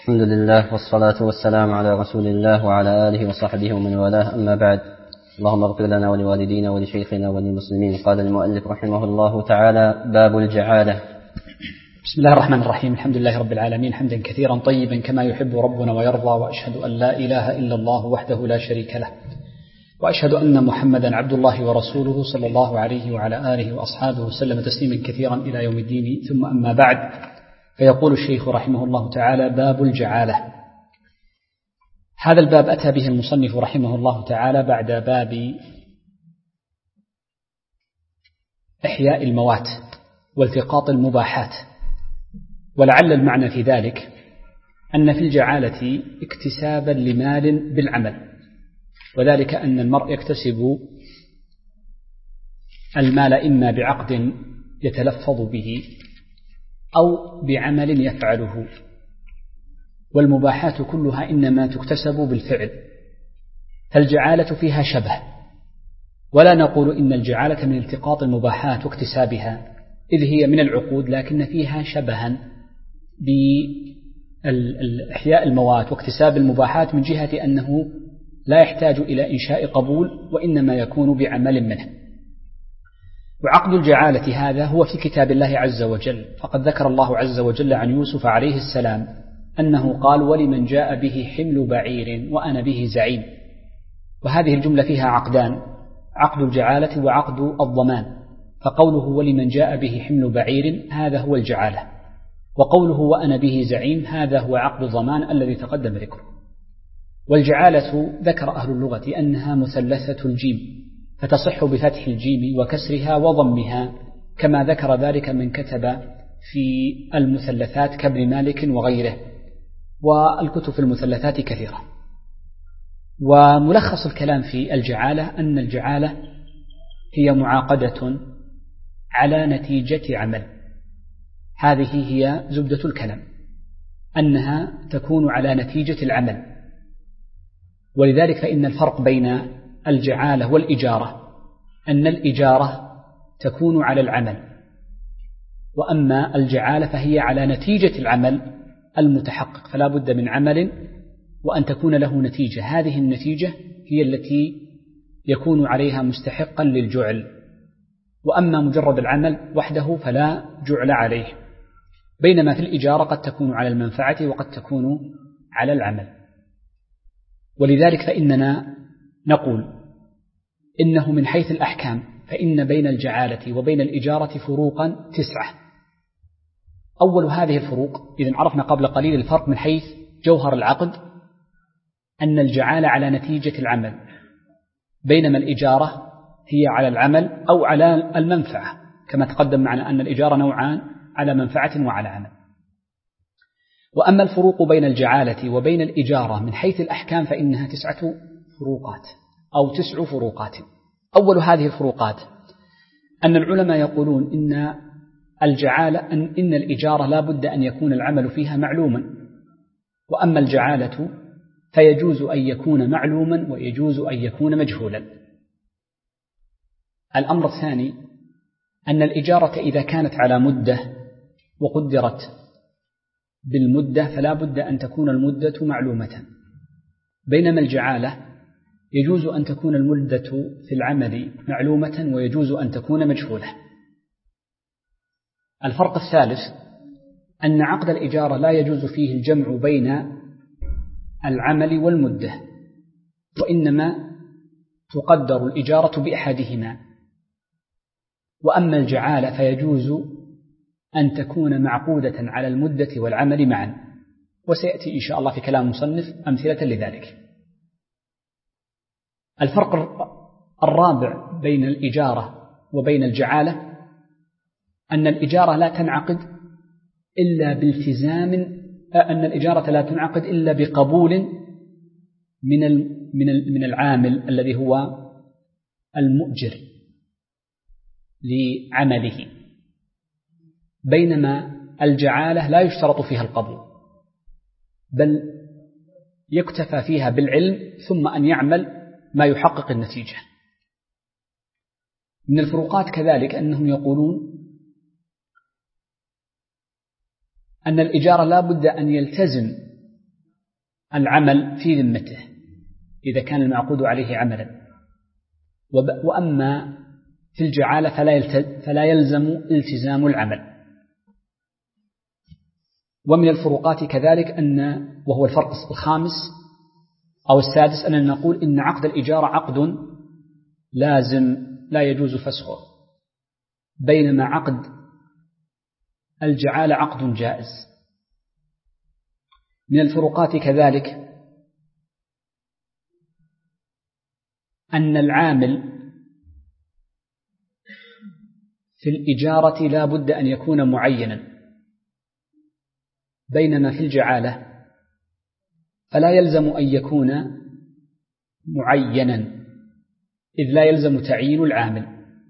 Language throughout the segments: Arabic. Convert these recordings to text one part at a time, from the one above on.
الحمد لله والصلاة والسلام على رسول الله وعلى آله وصحبه ومن والاه، أما بعد. اللهم اغفر لنا ولوالدينا ولشيخنا وللمسلمين. قال المؤلف رحمه الله تعالى: باب الجعالة. بسم الله الرحمن الرحيم. الحمد لله رب العالمين، حمدا كثيرا طيبا كما يحب ربنا ويرضى، وأشهد أن لا إله إلا الله وحده لا شريك له، وأشهد أن محمدا عبد الله ورسوله صلى الله عليه وعلى آله وأصحابه وسلم تسليما كثيرا إلى يوم الدين. ثم أما بعد، فيقول الشيخ رحمه الله تعالى: باب الجعالة. هذا الباب أتى به المصنف رحمه الله تعالى بعد باب إحياء الموات والتقاط المباحات، ولعل المعنى في ذلك أن في الجعالة اكتسابا لمال بالعمل، وذلك أن المرء يكتسب المال إما بعقد يتلفظ به أو بعمل يفعله، والمباحات كلها إنما تكتسب بالفعل، فالجعالة فيها شبه، ولا نقول إن الجعالة من التقاط المباحات واكتسابها، إذ هي من العقود، لكن فيها شبها بإحياء الموات واكتساب المباحات من جهة أنه لا يحتاج إلى إنشاء قبول، وإنما يكون بعمل منه. وعقد الجعالة هذا هو في كتاب الله عز وجل، فقد ذكر الله عز وجل عن يوسف عليه السلام أنه قال: ولمن جاء به حمل بعير وأنا به زعيم. وهذه الجملة فيها عقدان: عقد الجعالة وعقد الضمان. فقوله ولمن جاء به حمل بعير هذا هو الجعالة، وقوله وأنا به زعيم هذا هو عقد الضمان الذي تقدم ذكره. والجعالة ذكر أهل اللغة أنها مثلثة الجيم، فتصح بفتح الجيم وكسرها وضمها، كما ذكر ذلك من كتب في المثلثات كابن مالك وغيره، والكتب في المثلثات كثيرة. وملخص الكلام في الجعالة أن الجعالة هي معاقدة على نتيجة عمل، هذه هي زبدة الكلام، أنها تكون على نتيجة العمل. ولذلك فإن الفرق بين الجعالة والإجارة أن الإجارة تكون على العمل، وأما الجعالة فهي على نتيجة العمل المتحقق، فلا بد من عمل وأن تكون له نتيجة، هذه النتيجة هي التي يكون عليها مستحقا للجعل، وأما مجرد العمل وحده فلا جعل عليه، بينما في الإجارة قد تكون على المنفعة وقد تكون على العمل. ولذلك فإننا نقول إنه من حيث الأحكام فإن بين الجعالة وبين الإجارة فروقا 9. أول هذه الفروق، إذن عرفنا قبل قليل الفرق من حيث جوهر العقد، أن الجعالة على نتيجة العمل، بينما الإجارة هي على العمل أو على المنفعة، كما تقدم معنا أن الإجارة نوعان: على منفعة وعلى عمل. وأما الفروق بين الجعالة وبين الإجارة من حيث الأحكام فإنها 9 فروقات أو 9 فروقات. أول هذه الفروقات أن العلماء يقولون إن الجعالة إن الإجارة لا بد أن يكون العمل فيها معلوما، وأما الجعالة فيجوز أن يكون معلوما ويجوز أن يكون مجهولا. الأمر الثاني أن الإجارة إذا كانت على مدة وقدرت بالمدة فلا بد أن تكون المدة معلومة، بينما الجعالة يجوز أن تكون المدة في العمل معلومة ويجوز أن تكون مجهولة. الفرق الثالث أن عقد الإجارة لا يجوز فيه الجمع بين العمل والمدة، وإنما تقدر الإجارة بأحدهما، وأما الجعالة فيجوز أن تكون معقودة على المدة والعمل معا، وسيأتي إن شاء الله في كلام مصنف أمثلة لذلك. الفرق الرابع بين الإجارة وبين الجعالة أن الإجارة لا تنعقد إلا بالتزام، أن الإجارة لا تنعقد إلا بقبول من العامل الذي هو المؤجر لعمله، بينما الجعالة لا يشترط فيها القبول، بل يكتفى فيها بالعلم ثم أن يعمل ما يحقق النتيجة. من الفروقات كذلك أنهم يقولون أن الإجارة لا بد أن يلتزم العمل في ذمته إذا كان المعقود عليه عملا، وأما في الجعالة فلا يلزم التزام العمل. ومن الفروقات كذلك وهو الفرق الخامس أو السادس، أننا نقول إن عقد الإجارة عقد لازم لا يجوز فسخه، بينما عقد الجعالة عقد جائز. من الفروقات كذلك أن العامل في الإجارة لا بد أن يكون معينا، بينما في الجعالة فلا يلزم أن يكون معينا، إذ لا يلزم تعيين العامل.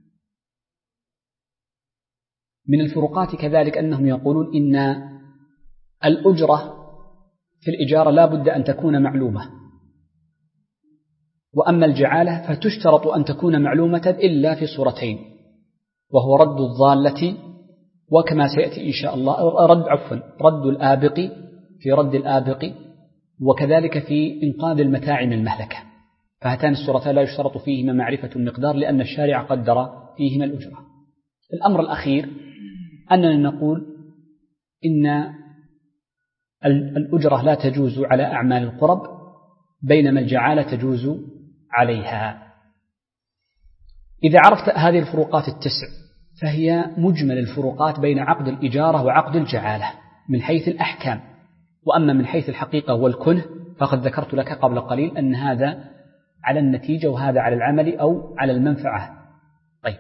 من الفروقات كذلك أنهم يقولون إن الأجرة في الإجارة لا بد أن تكون معلومة، وأما الجعالة فتشترط أن تكون معلومة إلا في صورتين، وهو رد الضالة، وكما سيأتي إن شاء الله رد الآبق في رد الآبق، وكذلك في إنقاذ المتاع من المهلكة. فهاتان الصورتان لا يشترط فيهما معرفة المقدار، لأن الشارع قدر فيهما الأجرة. الأمر الأخير أننا نقول إن الأجرة لا تجوز على أعمال القرب، بينما الجعالة تجوز عليها. إذا عرفت هذه الفروقات التسع فهي مجمل الفروقات بين عقد الإجارة وعقد الجعالة من حيث الأحكام. وأما من حيث الحقيقة والكنه فقد ذكرت لك قبل قليل أن هذا على النتيجة وهذا على العمل أو على المنفعة. طيب،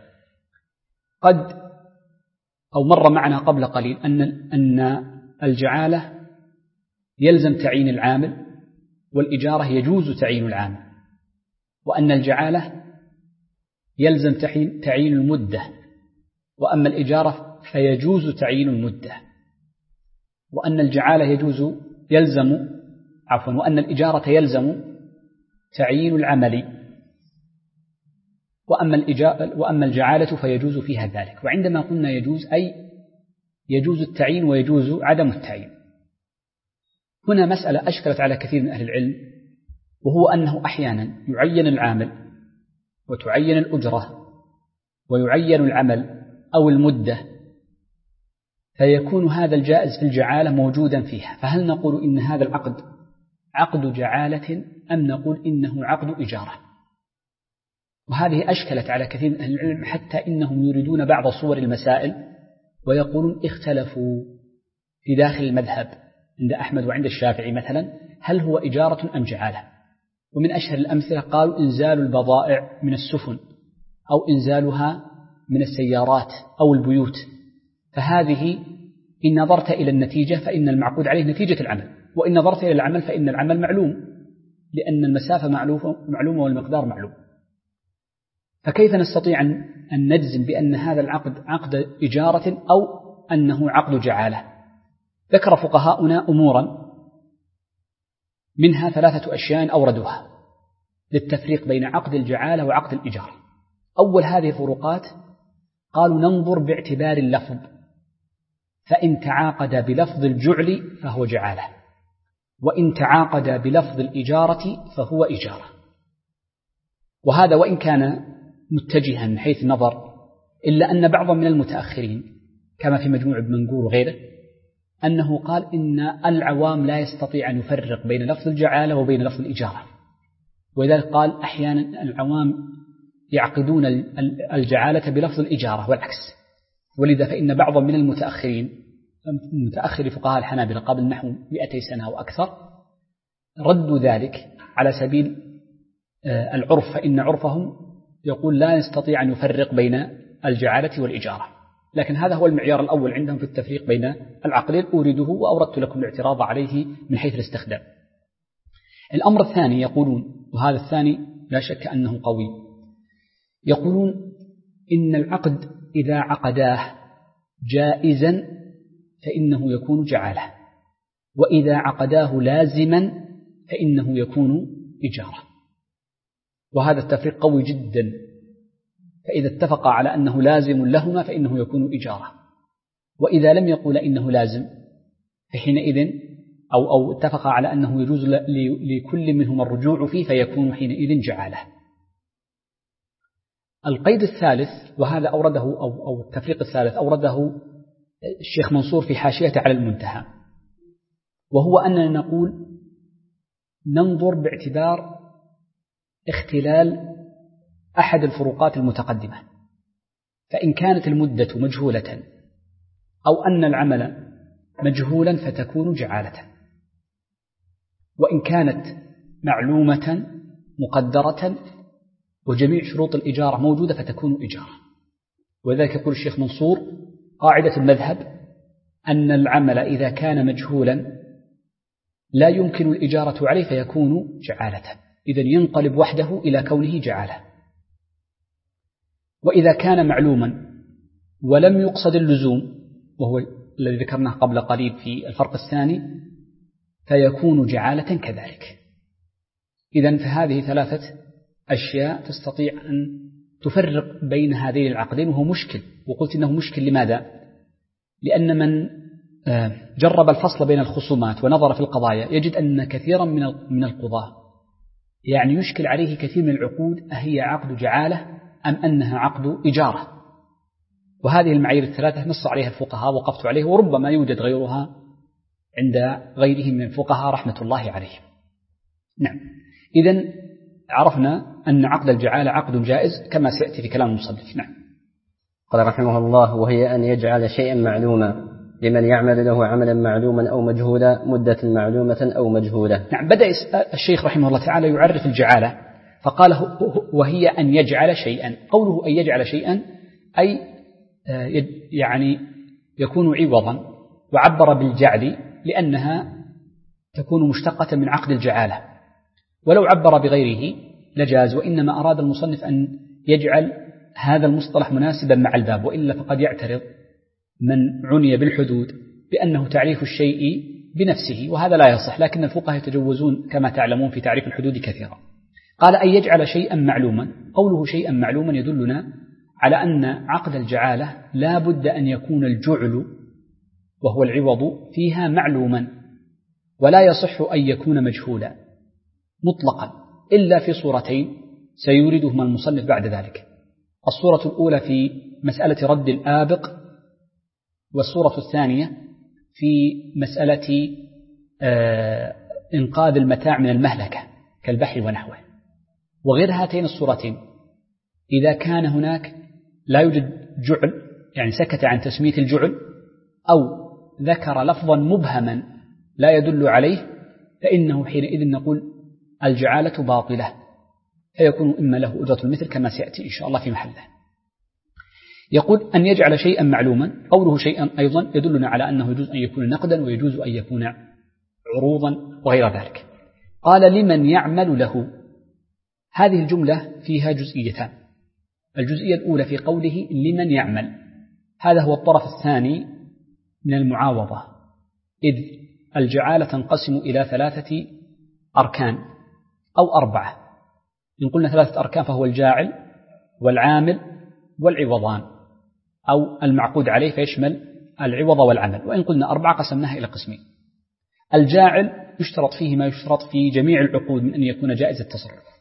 مر معنا قبل قليل أن الجعالة يلزم تعيين العامل، والإجارة يجوز تعيين العامل، وأن الجعالة يلزم تعيين المدة، وأما الإجارة فيجوز تعيين المدة، وأن الجعالة وأن الإجارة يلزم تعيين العمل، وأما الجعالة فيجوز فيها ذلك. وعندما قلنا يجوز أي يجوز التعيين ويجوز عدم التعيين. هنا مسألة أشكلت على كثير من أهل العلم، وهو أنه أحيانا يعين العامل وتعين الأجرة ويعين العمل أو المدة، فيكون هذا الجائز في الجعالة موجودا فيها. فهل نقول إن هذا العقد عقد جعالة أم نقول إنه عقد إجارة؟ وهذه أشكلت على كثير من أهل العلم، حتى إنهم يريدون بعض صور المسائل ويقولون اختلفوا في داخل المذهب عند أحمد وعند الشافعي مثلا، هل هو إجارة أم جعالة؟ ومن أشهر الأمثلة قالوا إنزال البضائع من السفن، أو إنزالها من السيارات أو البيوت، فهذه إن نظرت إلى النتيجة فإن المعقود عليه نتيجة العمل، وإن نظرت إلى العمل فإن العمل معلوم، لأن المسافة معلومة والمقدار معلوم. فكيف نستطيع أن نجزم بأن هذا العقد عقد إجارة أو أنه عقد جعالة؟ ذكر فقهاؤنا أمورا، منها 3 أشياء أوردوها للتفريق بين عقد الجعالة وعقد الإجارة. أول هذه الفروقات قالوا ننظر باعتبار اللفظ، فإن تعاقد بلفظ الجعل فهو جعالة، وإن تعاقد بلفظ الإجارة فهو إجارة. وهذا وإن كان متجها من حيث النظر، إلا أن بعضا من المتأخرين كما في مجموع ابن منقور وغيره أنه قال إن العوام لا يستطيع أن يفرق بين لفظ الجعالة وبين لفظ الإجارة، ولذلك قال أحيانا العوام يعقدون الجعالة بلفظ الإجارة والعكس. ولذا فإن بعضا من المتأخرين متأخر فقهاء الحنابلة قبل نحو 200 سنة أو أكثر ردوا ذلك على سبيل العرف، فإن عرفهم يقول لا يستطيع أن يفرق بين الجعالة والإجارة. لكن هذا هو المعيار الأول عندهم في التفريق بين العقدين، أورده وأوردت لكم الاعتراض عليه من حيث الاستخدام. الأمر الثاني يقولون، وهذا الثاني لا شك أنه قوي، يقولون إن العقد إذا عقداه جائزا فإنه يكون جعالة، وإذا عقداه لازما فإنه يكون إجارة. وهذا التفريق قوي جدا، فإذا اتفق على أنه لازم لهما فإنه يكون إجارة، وإذا لم يقول إنه لازم فحينئذ أو اتفق على أنه يجوز لكل منهم الرجوع فيه فيكون حينئذ جعالة. القيد الثالث، وهذا أورده أو التفريق الثالث أورده الشيخ منصور في حاشيته على المنتهى، وهو أننا نقول ننظر باعتبار اختلال أحد الفروقات المتقدمة، فإن كانت المدة مجهولة أو أن العمل مجهولا فتكون جعالة، وإن كانت معلومة مقدرة وجميع شروط الإجارة موجودة فتكون إجارة. وذلك يقول الشيخ منصور قاعدة المذهب أن العمل إذا كان مجهولا لا يمكن الإجارة عليه فيكون جعالة، إذن ينقلب وحده إلى كونه جعالة. وإذا كان معلوما ولم يقصد اللزوم، وهو الذي ذكرناه قبل قليل في الفرق الثاني، فيكون جعالة كذلك. إذن فهذه ثلاثة أشياء تستطيع أن تفرق بين هذين العقدين، وهو مشكل. وقلت إنه مشكل لماذا؟ لأن من جرب الفصل بين الخصومات ونظر في القضايا يجد أن كثيرا من القضاة يعني يشكل عليه كثير من العقود أهي عقد جعالة أم أنها عقد إجارة. وهذه المعايير الثلاثة نص عليها الفقهاء، وقفت عليه، وربما يوجد غيرها عند غيرهم من الفقهاء رحمة الله عليهم. نعم، إذن عرفنا أن عقد الجعالة عقد جائز كما سيأتي في كلام المصنف. نعم. قال رحمه الله: وهي أن يجعل شيئا معلوما لمن يعمل له عملا معلوما أو مجهولا مدة معلومة أو مجهولة. نعم، بدأ الشيخ رحمه الله تعالى يعرف الجعالة فقال وهي أن يجعل شيئا. قوله أن يجعل شيئا أي يعني يكون عوضا، وعبر بالجعل لأنها تكون مشتقة من عقد الجعالة، ولو عبر بغيره لجاز، وإنما أراد المصنف أن يجعل هذا المصطلح مناسبا مع الباب، وإلا فقد يعترض من عني بالحدود بأنه تعريف الشيء بنفسه، وهذا لا يصح، لكن الفقهاء يتجوزون كما تعلمون في تعريف الحدود كثيرا. قال أن يجعل شيئا معلوما. قوله شيئا معلوما يدلنا على أن عقد الجعالة لا بد أن يكون الجعل وهو العوض فيها معلوما، ولا يصح أن يكون مجهولا مطلقا إلا في صورتين سيوردهما المصنف بعد ذلك. الصورة الأولى في مسألة رد الآبق، والصورة الثانية في مسألة إنقاذ المتاع من المهلكة كالبحر ونحوه. وغير هاتين الصورتين إذا كان هناك لا يوجد جعل، يعني سكت عن تسمية الجعل، أو ذكر لفظا مبهما لا يدل عليه، فإنه حينئذ نقول الجعالة باطلة، فيكون إما له أجرة المثل كما سيأتي إن شاء الله في محله. يقول أن يجعل شيئا معلوما. قوله شيئا أيضا يدلنا على أنه يجوز أن يكون نقدا ويجوز أن يكون عروضا وغير ذلك. قال لمن يعمل له. هذه الجملة فيها جزئيتان. الجزئية الأولى في قوله لمن يعمل، هذا هو الطرف الثاني من المعاوضة، إذ الجعالة تنقسم إلى 3 أركان أو 4. إن قلنا 3 أركان فهو الجاعل والعامل والعوضان، أو المعقود عليه فيشمل العوض والعمل. وإن قلنا 4 قسمناها إلى قسمين. الجاعل يشترط فيه ما يشترط في جميع العقود من أن يكون جائز التصرف،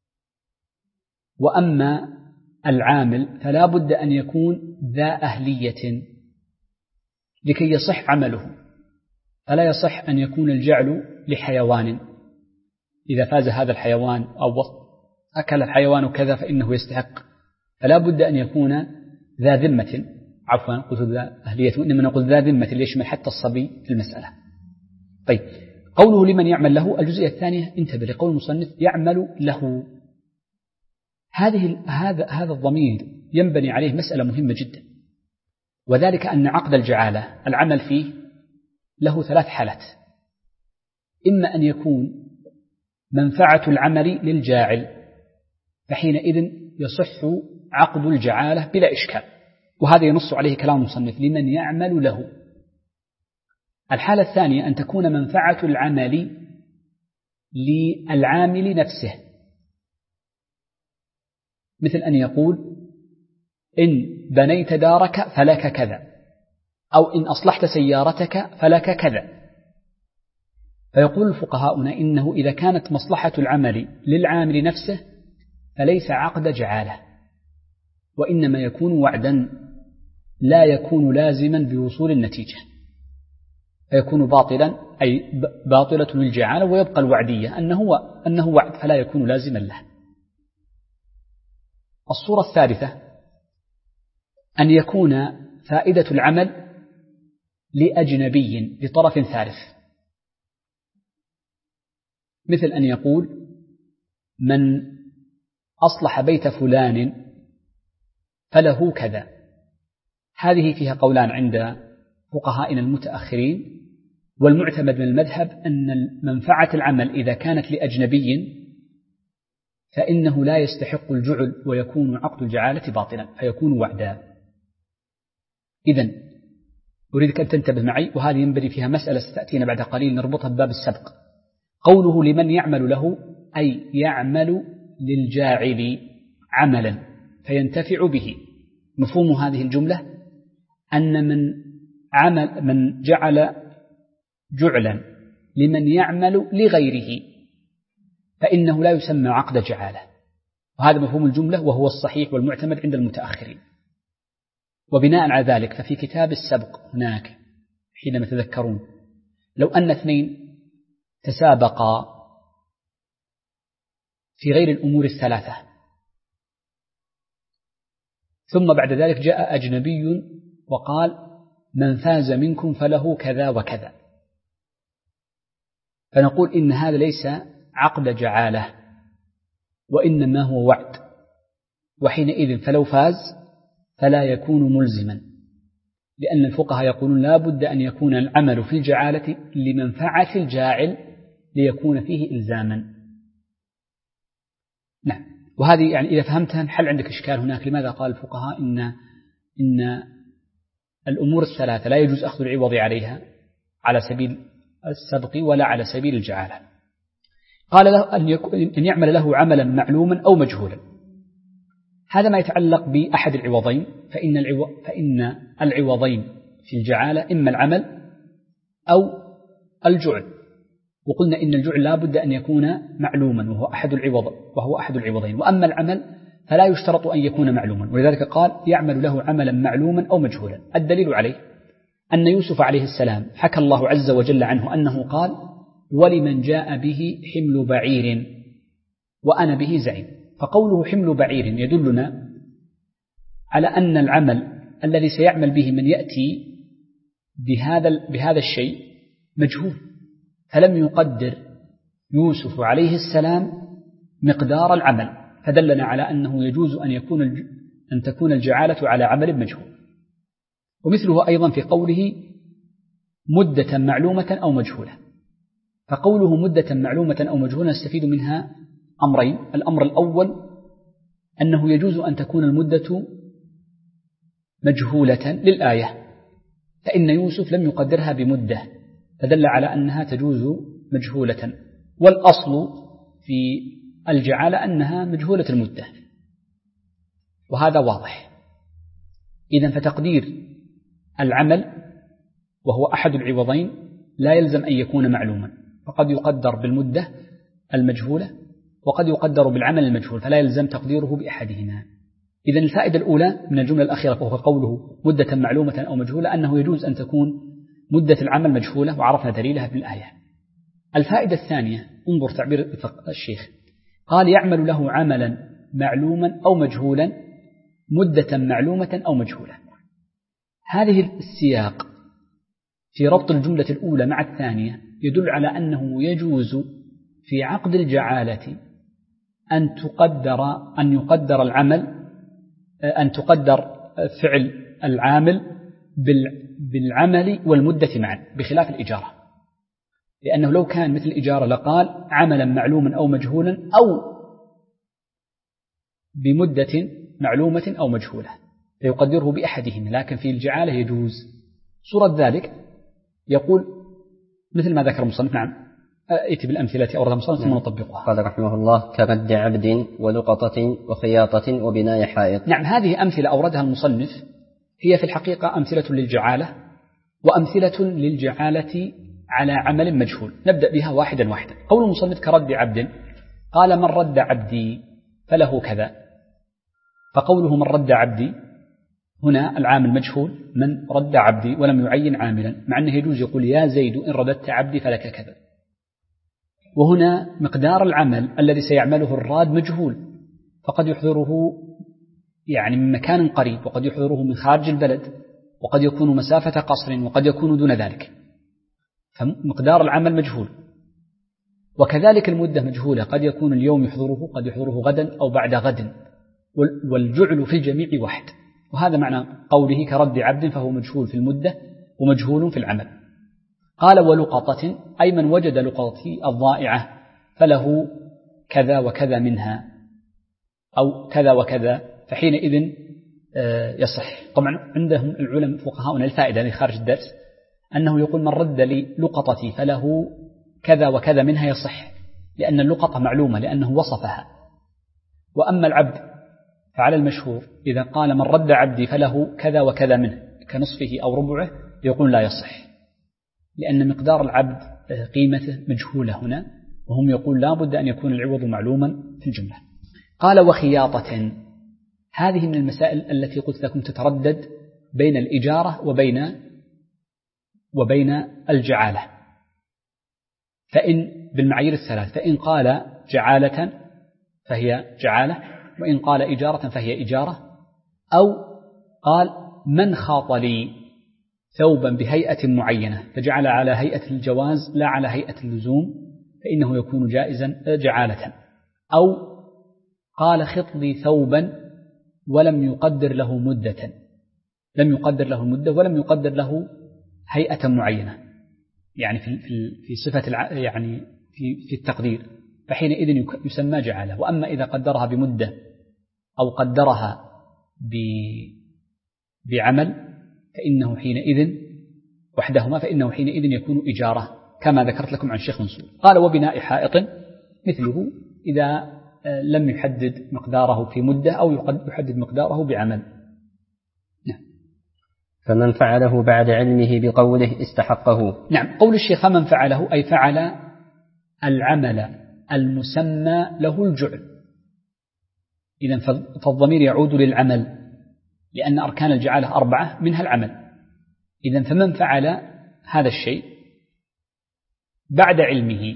وأما العامل فلا بد أن يكون ذا أهلية لكي يصح عمله، فلا يصح أن يكون الجعل لحيوان إذا فاز هذا الحيوان أو أكل الحيوان كذا فإنه يستحق، فلا بد أن يكون ذا ذمة، عفوا قلت ذا أهلية، وإنما نقول ذا ذمة ليشمل حتى الصبي في المسألة. طيب، قوله لمن يعمل له، الجزئية الثانية انتبه لقول المصنف يعمل له. هذا الضمير ينبني عليه مسألة مهمة جدا، وذلك أن عقد الجعالة العمل فيه له 3 حالات: إما أن يكون منفعة العمل للجاعل، فحينئذ يصح عقد الجعالة بلا إشكال، وهذا ينص عليه كلام المصنف لمن يعمل له. الحالة الثانية أن تكون منفعة العمل للعامل نفسه، مثل أن يقول إن بنيت دارك فلك كذا، أو إن أصلحت سيارتك فلك كذا. فيقول الفقهاؤنا إنه إذا كانت مصلحة العمل للعامل نفسه فليس عقد جعالة، وإنما يكون وعدا لا يكون لازما بوصول النتيجة، فيكون باطلا، أي باطلة للجعالة، ويبقى الوعدية أنه وعد فلا يكون لازما له. الصورة الثالثة أن يكون فائدة العمل لأجنبي لطرف ثالث، مثل أن يقول من أصلح بيت فلان فله كذا. هذه فيها قولان عند فقهائنا المتأخرين، والمعتمد من المذهب أن منفعة العمل إذا كانت لأجنبي فإنه لا يستحق الجعل، ويكون عقد الجعالة باطلا فيكون وعدا. إذن أريدك أن تنتبه معي، وهذه ينبغي فيها مسألة ستأتينا بعد قليل نربطها بباب السبق. قوله لمن يعمل له، أي يعمل للجاعل عملا فينتفع به. مفهوم هذه الجملة أن من جعل جعلا لمن يعمل لغيره فإنه لا يسمى عقد جعالة، وهذا مفهوم الجملة وهو الصحيح والمعتمد عند المتأخرين. وبناء على ذلك ففي كتاب السبق هناك حينما تذكرون لو أن اثنين تسابقا في غير الأمور الثلاثة، ثم بعد ذلك جاء أجنبي وقال من فاز منكم فله كذا وكذا، فنقول إن هذا ليس عقد جعالة وإنما هو وعد، وحينئذ فلو فاز فلا يكون ملزما، لأن الفقهاء يقولون لا بد أن يكون العمل في الجعالة لمنفعة الجاعل ليكون فيه إلزاما. نعم، وهذه يعني إذا فهمتها حل عندك إشكال هناك. لماذا قال الفقهاء إن الأمور الثلاثة لا يجوز أخذ العوض عليها على سبيل السبق ولا على سبيل الجعالة؟ قال له أن يعمل له عملا معلوما أو مجهولا. هذا ما يتعلق بأحد العوضين، فإن العوضين في الجعالة إما العمل أو الجعل، وقلنا إن الجعل لا بد أن يكون معلوما وهو أحد العوضين، وأما العمل فلا يشترط أن يكون معلوما، ولذلك قال يعمل له عملا معلوما أو مجهولا. الدليل عليه أن يوسف عليه السلام حكى الله عز وجل عنه أنه قال ولمن جاء به حمل بعير وأنا به زعيم. فقوله حمل بعير يدلنا على أن العمل الذي سيعمل به من يأتي بهذا الشيء مجهول، فلم يقدر يوسف عليه السلام مقدار العمل، فدلنا على أنه يجوز أن تكون الجعالة على عمل مجهول. ومثله أيضا في قوله مدة معلومة أو مجهولة، فقوله مدة معلومة أو مجهولة نستفيد منها أمرين. الأمر الأول أنه يجوز أن تكون المدة مجهولة للآية، فإن يوسف لم يقدرها بمدة، فدل على أنها تجوز مجهولة، والأصل في الجعالة أنها مجهولة المدة، وهذا واضح. إذن فتقدير العمل وهو أحد العوضين لا يلزم أن يكون معلوما، فقد يقدر بالمدة المجهولة وقد يقدر بالعمل المجهول، فلا يلزم تقديره بأحدهما. إذن الفائدة الأولى من الجملة الأخيرة وهو قوله مدة معلومة أو مجهولة أنه يجوز أن تكون مدة العمل مجهولة، وعرفنا دليلها بالآية. الفائدة الثانية، انظر تعبير الشيخ، قال يعمل له عملا معلوما أو مجهولا مدة معلومة أو مجهولة. هذه السياق في ربط الجملة الأولى مع الثانية يدل على أنه يجوز في عقد الجعالة أن يقدر العمل، أن تقدر فعل العامل بالعمل والمدة معا، بخلاف الإجارة، لأنه لو كان مثل الإجارة لقال عملا معلوما أو مجهولا أو بمدة معلومة أو مجهولة فيقدره بأحدهما، لكن في الجعالة يجوز. صورة ذلك يقول مثل ما ذكر المصنف. نعم، ائت بالأمثلة أوردها المصنف ثم نطبقها. قال رحمه الله كرد عبد ولقطة وخياطة وبناء حائط. نعم، هذه أمثلة أوردها المصنف هي في الحقيقة أمثلة للجعالة، وأمثلة للجعالة على عمل مجهول. نبدأ بها واحدا واحدا. قول المصنف كرد عبد، قال من رد عبدي فله كذا. فقوله من رد عبدي هنا العامل مجهول، من رد عبدي، ولم يعين عاملا، مع أنه يجوز يقول يا زيد إن رددت عبدي فلك كذا. وهنا مقدار العمل الذي سيعمله الراد مجهول، فقد يحضره يعني من مكان قريب، وقد يحضره من خارج البلد، وقد يكون مسافة قصر، وقد يكون دون ذلك، فمقدار العمل مجهول. وكذلك المدة مجهولة، قد يكون اليوم يحضره، قد يحضره غدا أو بعد غد، والجعل في الجميع واحد. وهذا معنى قوله كرد عبد، فهو مجهول في المدة ومجهول في العمل. قال ولقطة، أي من وجد لقطتي الضائعة فله كذا وكذا منها، أو كذا وكذا، فحينئذ يصح. طبعا عندهم العلماء فقهاؤنا الفائدة اللي خارج الدرس أنه يقول من رد لي لقطتي فله كذا وكذا منها يصح، لأن اللقطة معلومة لأنه وصفها. وأما العبد فعلى المشهور إذا قال من رد عبدي فله كذا وكذا منه كنصفه أو ربعه، يقول لا يصح، لأن مقدار العبد قيمته مجهولة هنا، وهم يقول لا بد أن يكون العوض معلوما في الجملة. قال وخياطة، هذه من المسائل التي قلت لكم تتردد بين الإجارة وبين الجعالة، فإن بالمعايير الثلاث، فإن قال جعالة فهي جعالة، وإن قال إجارة فهي إجارة، أو قال من خاط لي ثوبا بهيئة معينة فجعل على هيئة الجواز لا على هيئة اللزوم، فإنه يكون جائزا جعالة، أو قال خط لي ثوبا ولم يقدر له مدة، لم يقدر له مدة ولم يقدر له هيئة معينة، يعني في صفة يعني في التقدير، فحينئذ يسمى جعالة. وأما إذا قدرها بمدة أو قدرها بعمل فإنه حينئذ وحدهما، فإنه حينئذ يكون إجارة كما ذكرت لكم عن شيخ منصور. قال وبناء حائط مثله إذا لم يحدد مقداره في مدة أو يحدد مقداره بعمل. نعم. فمن فعله بعد علمه بقوله استحقه. نعم، قول الشيخ فمن فعله أي فعل العمل المسمى له الجعل، إذن فالضمير يعود للعمل، لأن أركان الجعالة 4 منها العمل. إذن فمن فعل هذا الشيء بعد علمه،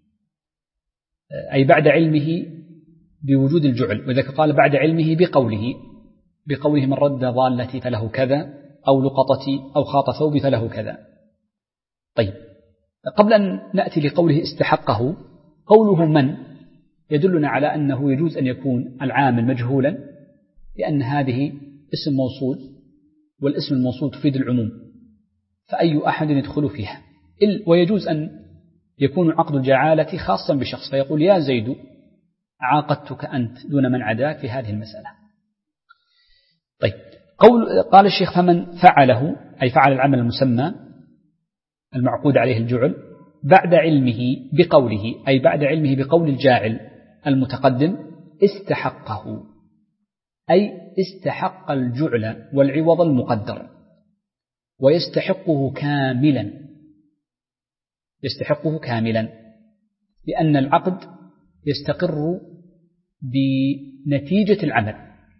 أي بعد علمه بوجود الجعل، وإذا قال بعد علمه بقوله من رد ضالتي فله كذا، أو لقطتي أو خاط ثوبي فله كذا. طيب، قبل أن نأتي لقوله استحقه، قوله من يدلنا على أنه يجوز أن يكون العامل مجهولا، لأن هذه اسم موصول، والاسم الموصول تفيد العموم، فأي أحد يدخل فيها، ويجوز أن يكون عقد الجعالة خاصا بشخص، فيقول يا زيد عاقدتك أنت دون من عداك في هذه المسألة. طيب، قال الشيخ فمن فعله أي فعل العمل المسمى المعقود عليه الجعل بعد علمه بقوله، أي بعد علمه بقول الجاعل المتقدم استحقه، أي استحق الجعل والعوض المقدر، ويستحقه كاملا، يستحقه كاملا، لأن العقد يستقر بنتيجة العمل.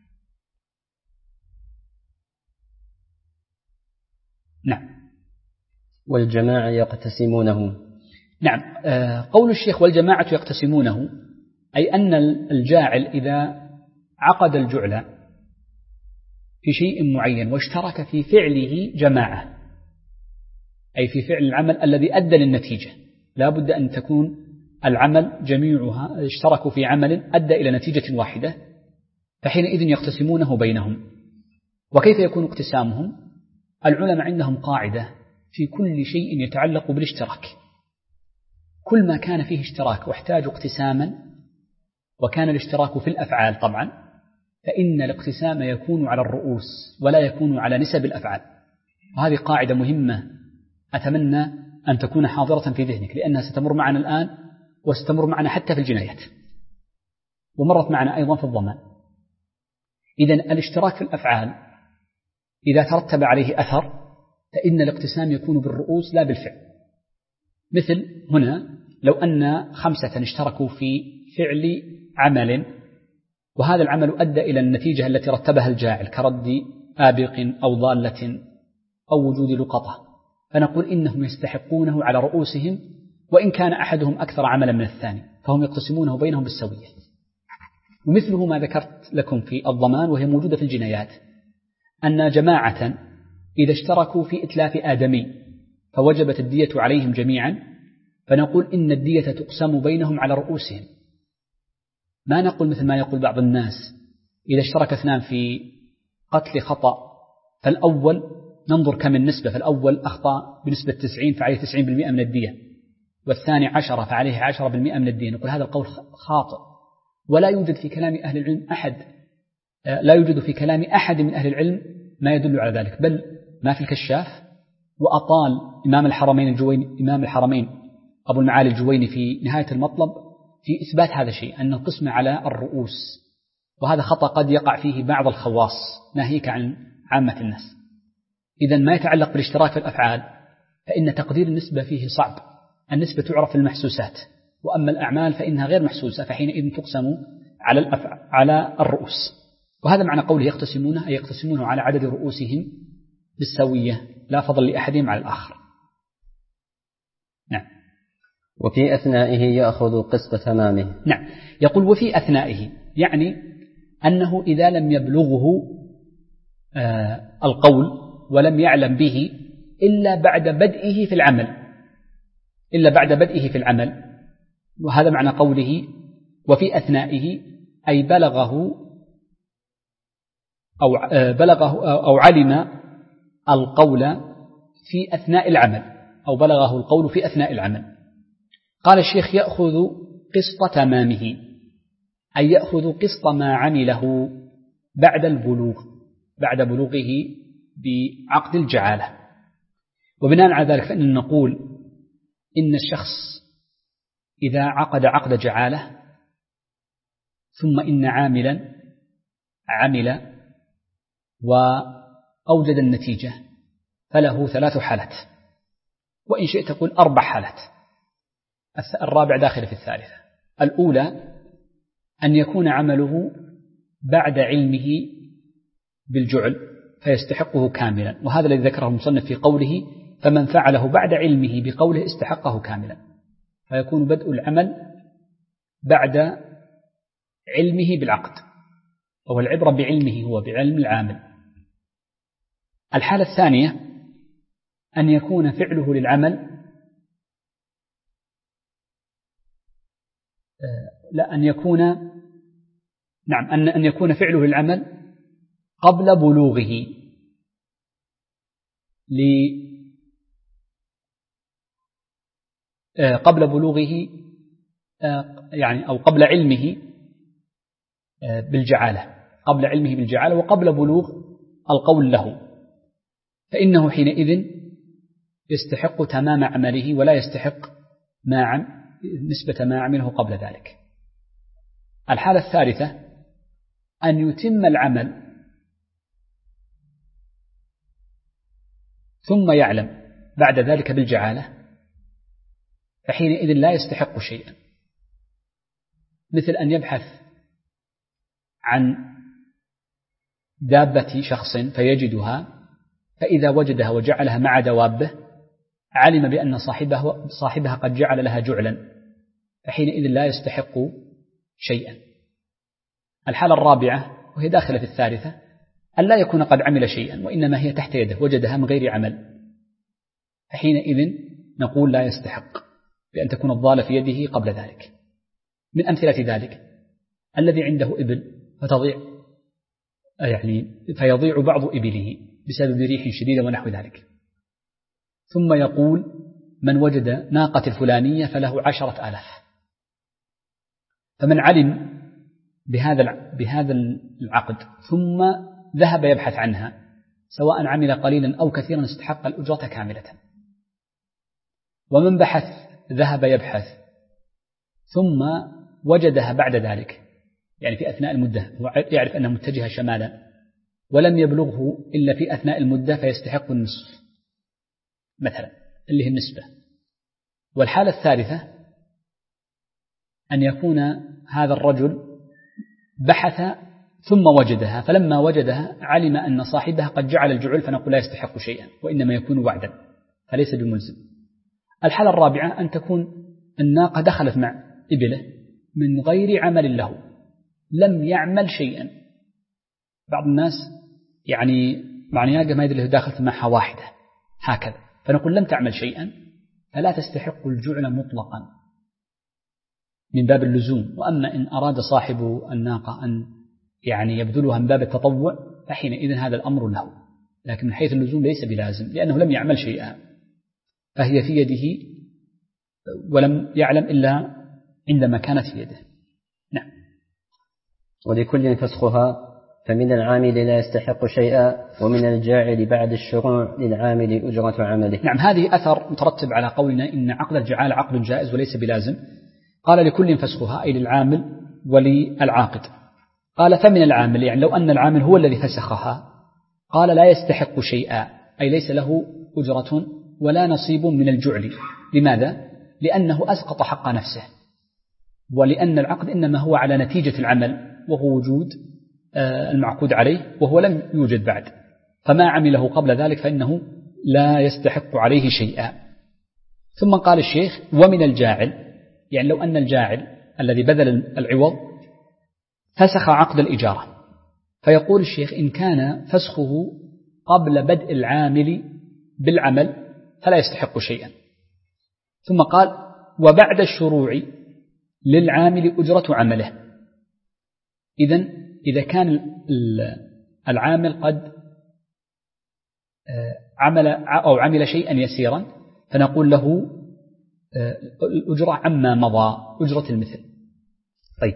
نعم. والجماعة يقتسمونه. نعم، قول الشيخ والجماعة يقتسمونه، أي أن الجاعل إذا عقد الجعل في شيء معين واشترك في فعله جماعة، أي في فعل العمل الذي أدى للنتيجة، لا بد أن تكون العمل جميعها اشتركوا في عمل أدى إلى نتيجة واحدة، فحينئذ يقتسمونه بينهم. وكيف يكون اقتسامهم؟ العلماء عندهم قاعدة في كل شيء يتعلق بالاشتراك، كل ما كان فيه اشتراك واحتاج اقتساما، وكان الاشتراك في الأفعال طبعا، فإن الاقتسام يكون على الرؤوس ولا يكون على نسب الأفعال. وهذه قاعدة مهمة أتمنى أن تكون حاضرة في ذهنك، لأنها ستمر معنا الآن وستمر معنا حتى في الجنايات، ومرت معنا أيضا في الضمان. إذن الاشتراك في الأفعال إذا ترتب عليه أثر فإن الاقتسام يكون بالرؤوس لا بالفعل، مثل هنا لو أن 5 اشتركوا في فعل عمل، وهذا العمل أدى إلى النتيجة التي رتبها الجاعل كرد آبق أو ضالة أو وجود لقطة، فنقول إنهم يستحقونه على رؤوسهم وإن كان أحدهم أكثر عملا من الثاني، فهم يقتسمونه بينهم بالسوية. ومثله ما ذكرت لكم في الضمان وهي موجودة في الجنايات، أن جماعة إذا اشتركوا في إتلاف آدمي فوجبت الدية عليهم جميعا، فنقول إن الدية تقسم بينهم على رؤوسهم. ما نقول مثل ما يقول بعض الناس إذا اشترك 2 في قتل خطأ فالأول ننظر كم النسبة، فالأول أخطأ بنسبة 90 فعليه 90% من الدية، والثاني 10 فعليه 10% من الدية. نقول هذا القول خاطئ، ولا يوجد في كلام أهل العلم لا يوجد في كلام أحد من أهل العلم ما يدل على ذلك، بل ما في الكشاف وأطال إمام الحرمين أبو المعالي الجويني في نهاية المطلب في إثبات هذا الشيء، أن القسم على الرؤوس، وهذا خطأ قد يقع فيه بعض الخواص ناهيك عن عامة الناس. إذن ما يتعلق بالاشتراك في الأفعال فإن تقدير النسبة فيه صعب، النسبة تعرف في المحسوسات، وأما الأعمال فإنها غير محسوسة، فحينئذ تقسم على الرؤوس. وهذا معنى قوله يقتسمونه، أي يقتسمونه على عدد رؤوسهم بالسوية، لا فضل لأحدهم على الآخر. نعم. وفي أثنائه يأخذ قسط تمامه. نعم، يقول وفي أثنائه، يعني أنه إذا لم يبلغه القول ولم يعلم به إلا بعد بدئه في العمل، وهذا معنى قوله وفي أثنائه، أي بلغه أو علم القول في أثناء العمل، أو بلغه القول في أثناء العمل. قال الشيخ يأخذ قسط تمامه، أي يأخذ قسط ما عمله بعد بلوغه بعقد الجعالة. وبناء على ذلك فإن نقول إن الشخص إذا عقد عقد جعالة ثم إن عاملا عمل وأوجد النتيجة فله 3 حالات، وإن شئت تقول 4 حالات، الرابع داخل في الثالثة. الأولى أن يكون عمله بعد علمه بالجعل فيستحقه كاملا، وهذا الذي ذكره المصنف في قوله فمن فعله بعد علمه بقوله استحقه كاملا، فيكون بدء العمل بعد علمه بالعقد، وهو العبرة بعلمه هو بعلم العامل. الحالة الثانية أن يكون فعله للعمل أن يكون فعله للعمل قبل بلوغه يعني أو قبل علمه بالجعالة وقبل بلوغ القول له، فإنه حينئذ يستحق تمام عمله ولا يستحق نسبة ما عمله قبل ذلك. الحالة الثالثة أن يتم العمل ثم يعلم بعد ذلك بالجعالة، فحينئذ لا يستحق شيئا، مثل أن يبحث عن دابة شخص فيجدها، فإذا وجدها وجعلها مع دوابه علم بأن صاحبها قد جعل لها جعلا، فحينئذ لا يستحق شيئا. الحالة الرابعة وهي داخلة في الثالثة أن لا يكون قد عمل شيئا وإنما هي تحت يده وجدها من غير عمل، فحينئذ نقول لا يستحق بأن تكون الضالة في يده قبل ذلك. من أمثلة ذلك الذي عنده إبل فيضيع بعض إبله بسبب ريح شديدة ونحو ذلك، ثم يقول من وجد ناقة الفلانية فله 10,000، فمن علم بهذا العقد ثم ذهب يبحث عنها سواء عمل قليلا أو كثيرا استحق الأجرة كاملة. ومن ذهب يبحث ثم وجدها بعد ذلك، يعني في أثناء المدة يعرف أنها متجهة شمالا ولم يبلغه إلا في أثناء المدة فيستحق النصف مثلا اللي هي النسبة. والحالة الثالثة أن يكون هذا الرجل بحث ثم وجدها، فلما وجدها علم أن صاحبها قد جعل الجعل، فنقول لا يستحق شيئا وإنما يكون وعدا فليس بملزم. الحالة الرابعة أن تكون الناقة دخلت مع إبله من غير عمل له، لم يعمل شيئا. بعض الناس يعني معنى ناقة ما يدري له داخلت معها واحدة هكذا، فنقول لم تعمل شيئا فلا تستحق الجعل مطلقا من باب اللزوم. وأما إن أراد صاحب الناقة أن يعني يبذلها من باب التطوع فحينئذ هذا الأمر له، لكن من حيث اللزوم ليس بلازم لأنه لم يعمل شيئا، فهي في يده ولم يعلم إلا عندما كانت في يده. نعم. ولكل فسخها، فمن العامل لا يستحق شيئا، ومن الجاعل بعد الشروع للعامل أجرة عمله. نعم، هذه أثر مترتب على قولنا إن عقد الجعالة عقد جائز وليس بلازم. قال لكل فسخها أي للعامل وللعاقد. قال فمن العامل يعني لو أن العامل هو الذي فسخها، قال لا يستحق شيئا أي ليس له أجرة ولا نصيب من الجعل. لماذا؟ لأنه أسقط حق نفسه، ولأن العقد إنما هو على نتيجة العمل وهو وجود المعقود عليه وهو لم يوجد بعد، فما عمله قبل ذلك فإنه لا يستحق عليه شيئا. ثم قال الشيخ ومن الجاعل، يعني لو أن الجاعل الذي بذل العوض فسخ عقد الإجارة، فيقول الشيخ إن كان فسخه قبل بدء العامل بالعمل فلا يستحق شيئا. ثم قال وبعد الشروع للعامل أجرة عمله. إذا كان العامل قد عمل شيئا يسيرا فنقول له الأجرة عما مضى، أجرة المثل. طيب،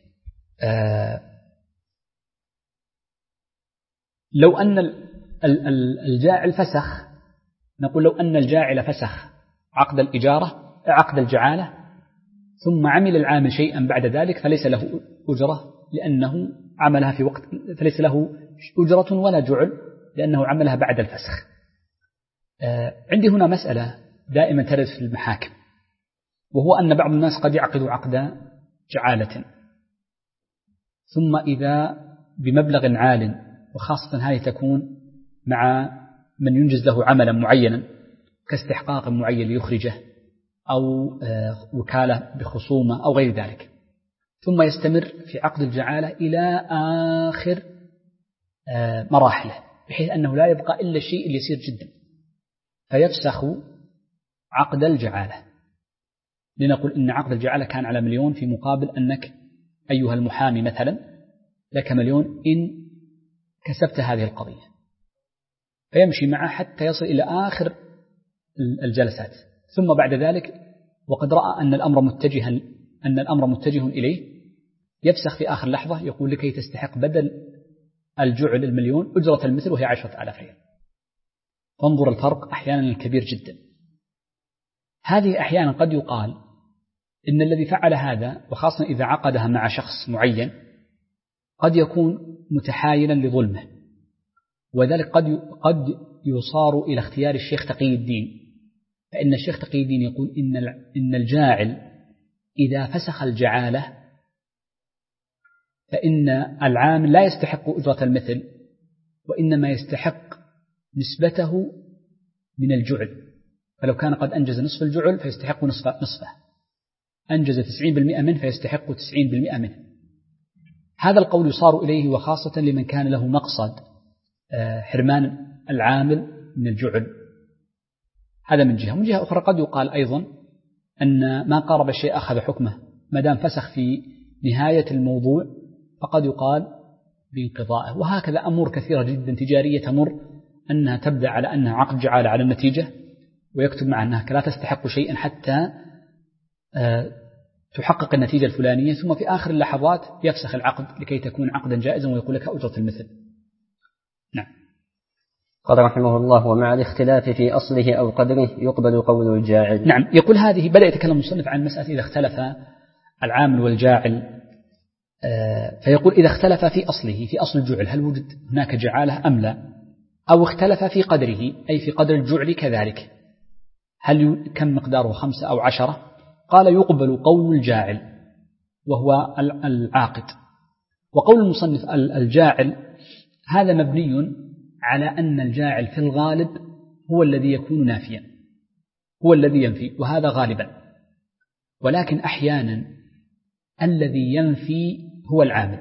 لو أن الجاعل فسخ، نقول لو أن الجاعل فسخ عقد الإجارة عقد الجعالة ثم عمل العامل شيئا بعد ذلك فليس له أجرة لأنه عملها في وقت، فليس له أجرة ولا جعل لأنه عملها بعد الفسخ. عندي هنا مسألة دائما ترد في المحاكم، وهو أن بعض الناس قد يعقد عقد جعالة ثم إذا بمبلغ عال، وخاصة هذه تكون مع من ينجز له عملا معينا كاستحقاق معين ليخرجه أو وكالة بخصومة أو غير ذلك، ثم يستمر في عقد الجعالة إلى آخر مراحله بحيث أنه لا يبقى إلا الشيء اليسير جدا، فيفسخ عقد الجعالة. لنقول إن عقد الجعالة كان على 1,000,000 في مقابل أنك أيها المحامي مثلا لك 1,000,000 إن كسبت هذه القضية، فيمشي معه حتى يصل إلى آخر الجلسات، ثم بعد ذلك وقد رأى أن الأمر متجه إليه يفسخ في آخر لحظة، يقول لكي تستحق بدل الجعل 1,000,000 أجرة المثل وهي 10,000 ريال. فانظر الفرق أحيانا الكبير جدا. هذه أحيانا قد يقال إن الذي فعل هذا وخاصة إذا عقدها مع شخص معين قد يكون متحايلا لظلمه، وذلك قد يصار إلى اختيار الشيخ تقي الدين، فإن الشيخ تقي الدين يقول إن الجاعل إذا فسخ الجعالة فإن العامل لا يستحق أجرة المثل وإنما يستحق نسبته من الجعل، فلو كان قد أنجز نصف الجعل فيستحق نصفه، أنجز 90% منه فيستحق 90% منه. هذا القول يصار إليه وخاصة لمن كان له مقصد حرمان العامل من الجعل. هذا من جهة. من جهة أخرى قد يقال أيضا أن ما قارب الشيء أخذ حكمه، ما دام فسخ في نهاية الموضوع فقد يقال بانقضائه. وهكذا أمور كثيرة جدا تجارية تمر أنها تبدأ على أنها عقد جعالة على النتيجة ويكتب مع أنها لا تستحق شيئا حتى تحقق النتيجة الفلانية، ثم في آخر اللحظات يفسخ العقد لكي تكون عقدا جائزا ويقول لك أجرة المثل. نعم. قال رحمه الله ومع الاختلاف في أصله أو قدره يقبل قول الجاعل. نعم، يقول هذه بدأ يتكلم المصنف عن مسألة إذا اختلف العامل والجاعل، فيقول إذا اختلف في أصله، في أصل الجعل هل وجد هناك جعالة أم لا، أو اختلف في قدره أي في قدر الجعل كذلك، كم مقداره 5 أو 10؟ قال يقبل قول الجاعل وهو العاقد. وقول المصنف الجاعل هذا مبني على أن الجاعل في الغالب هو الذي يكون نافيا، هو الذي ينفي، وهذا غالبا، ولكن أحيانا الذي ينفي هو العامل،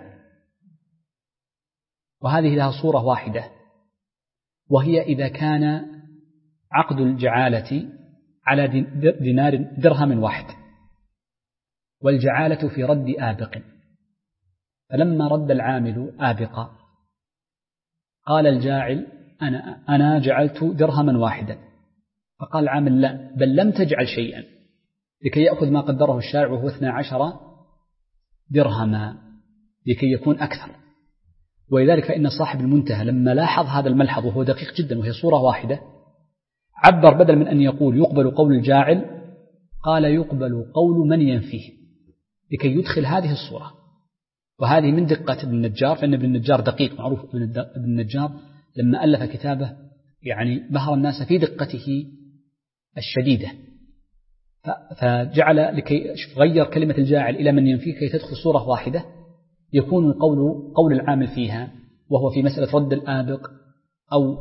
وهذه لها صورة واحدة، وهي إذا كان عقد الجعالة على درهم واحد، والجعالة في رد آبق، فلما رد العامل آبقا قال الجاعل أنا جعلت درهما واحدا، فقال العامل لا، بل لم تجعل شيئا، لكي يأخذ ما قدره الشارع وهو 12 درهما لكي يكون أكثر. ولذلك فإن صاحب المنتهى لما لاحظ هذا الملحظ وهو دقيق جدا وهي صورة واحدة، عبر بدل من أن يقول يقبل قول الجاعل قال يقبل قول من ينفيه، لكي يدخل هذه الصورة. وهذه من دقة ابن النجار، فإن ابن النجار دقيق معروف. ابن النجار لما ألف كتابه يعني بهر الناس في دقته الشديدة، فجعل لكي غير كلمة الجاعل إلى من ينفيه كي تدخل صورة واحدة، يكون القول قول العامل فيها، وهو في مسألة رد الآبق أو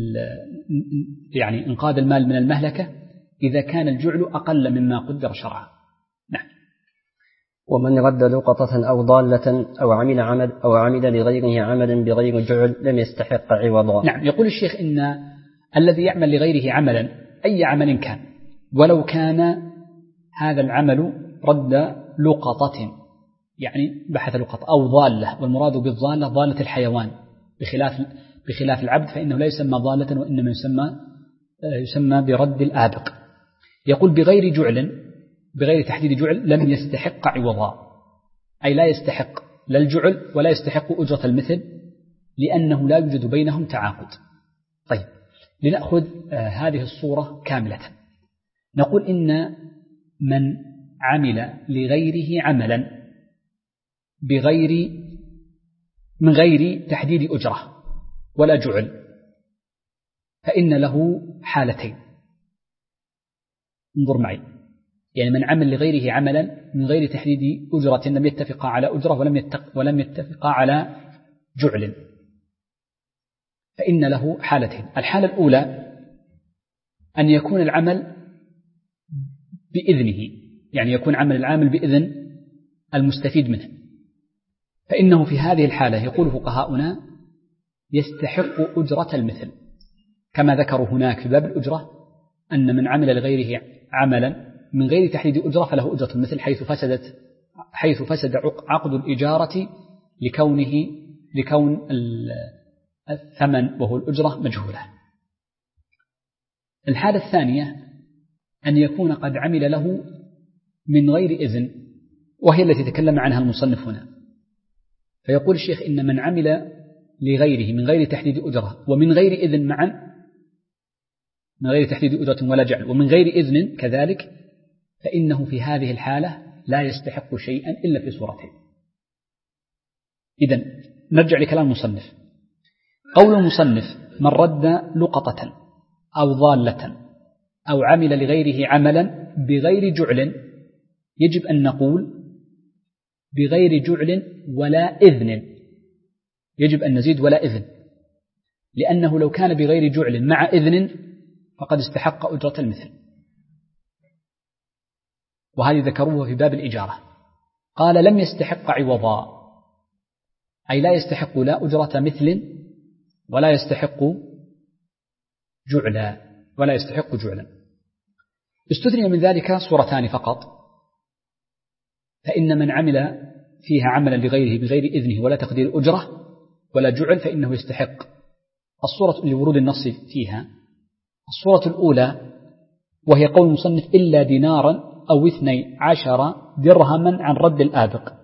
يعني إنقاذ المال من المهلكة إذا كان الجعل أقل مما قدر شرعا. نعم. ومن رد لقطة أو ضالة أو عمل لغيره عملا بغير جعل لم يستحق عوضا. نعم. يقول الشيخ إن الذي يعمل لغيره عملا أي عمل كان، ولو كان هذا العمل رد لقطة يعني بحث لقطة أو ضالة، والمراد بالضالة ضالة الحيوان، بخلاف العبد فإنه لا يسمى ضالة وإنما يسمى برد الآبق. يقول بغير جعل، بغير تحديد جعل، لم يستحق عوضا، أي لا يستحق لا الجعل ولا يستحق أجرة المثل، لأنه لا يوجد بينهم تعاقد. طيب، لنأخذ هذه الصورة كاملة. نقول إن من عمل لغيره عملا من غير تحديد أجرة ولا جعل فإن له حالتين. انظر معي، يعني من عمل لغيره عملا من غير تحديد أجرة لم يتفق على أجرة ولم يتفق على جعل فإن له حالتين. الحالة الأولى أن يكون العمل بإذنه، يعني يكون عمل العامل بإذن المستفيد منه، فإنه في هذه الحالة يقول فقهاؤنا يستحق أجرة المثل، كما ذكروا هناك في باب الأجرة أن من عمل لغيره عملا من غير تحديد أجرة فله أجرة المثل، حيث فسد عقد الإجارة لكون الثمن وهو الأجرة مجهولة. الحالة الثانية أن يكون قد عمل له من غير إذن، وهي التي تكلم عنها المصنف هنا. فيقول الشيخ إن من عمل لغيره من غير تحديد أجرة ومن غير إذن معا، من غير تحديد أجرة ولا جعل ومن غير إذن كذلك، فإنه في هذه الحالة لا يستحق شيئا إلا في صورتين. إذن نرجع لكلام المصنف. قول المصنف من رد لقطة أو ضالة أو عمل لغيره عملا بغير جعل، يجب أن نقول بغير جعل ولا إذن، يجب أن نزيد ولا إذن، لأنه لو كان بغير جعل مع إذن فقد استحق أجرة المثل، وهذه ذكروه في باب الإجارة. قال لم يستحق عوضا، أي لا يستحق لا أجرة مثل ولا يستحق جعلا. استثني من ذلك صورتان فقط، فإن من عمل فيها عملا لغيره بغير إذنه ولا تقدير أجرة ولا جعل فإنه يستحق. الصورة لورود النص فيها الصورة الأولى وهي قول المصنف إلا دينارا أو 12 درهما عن رد الآبق،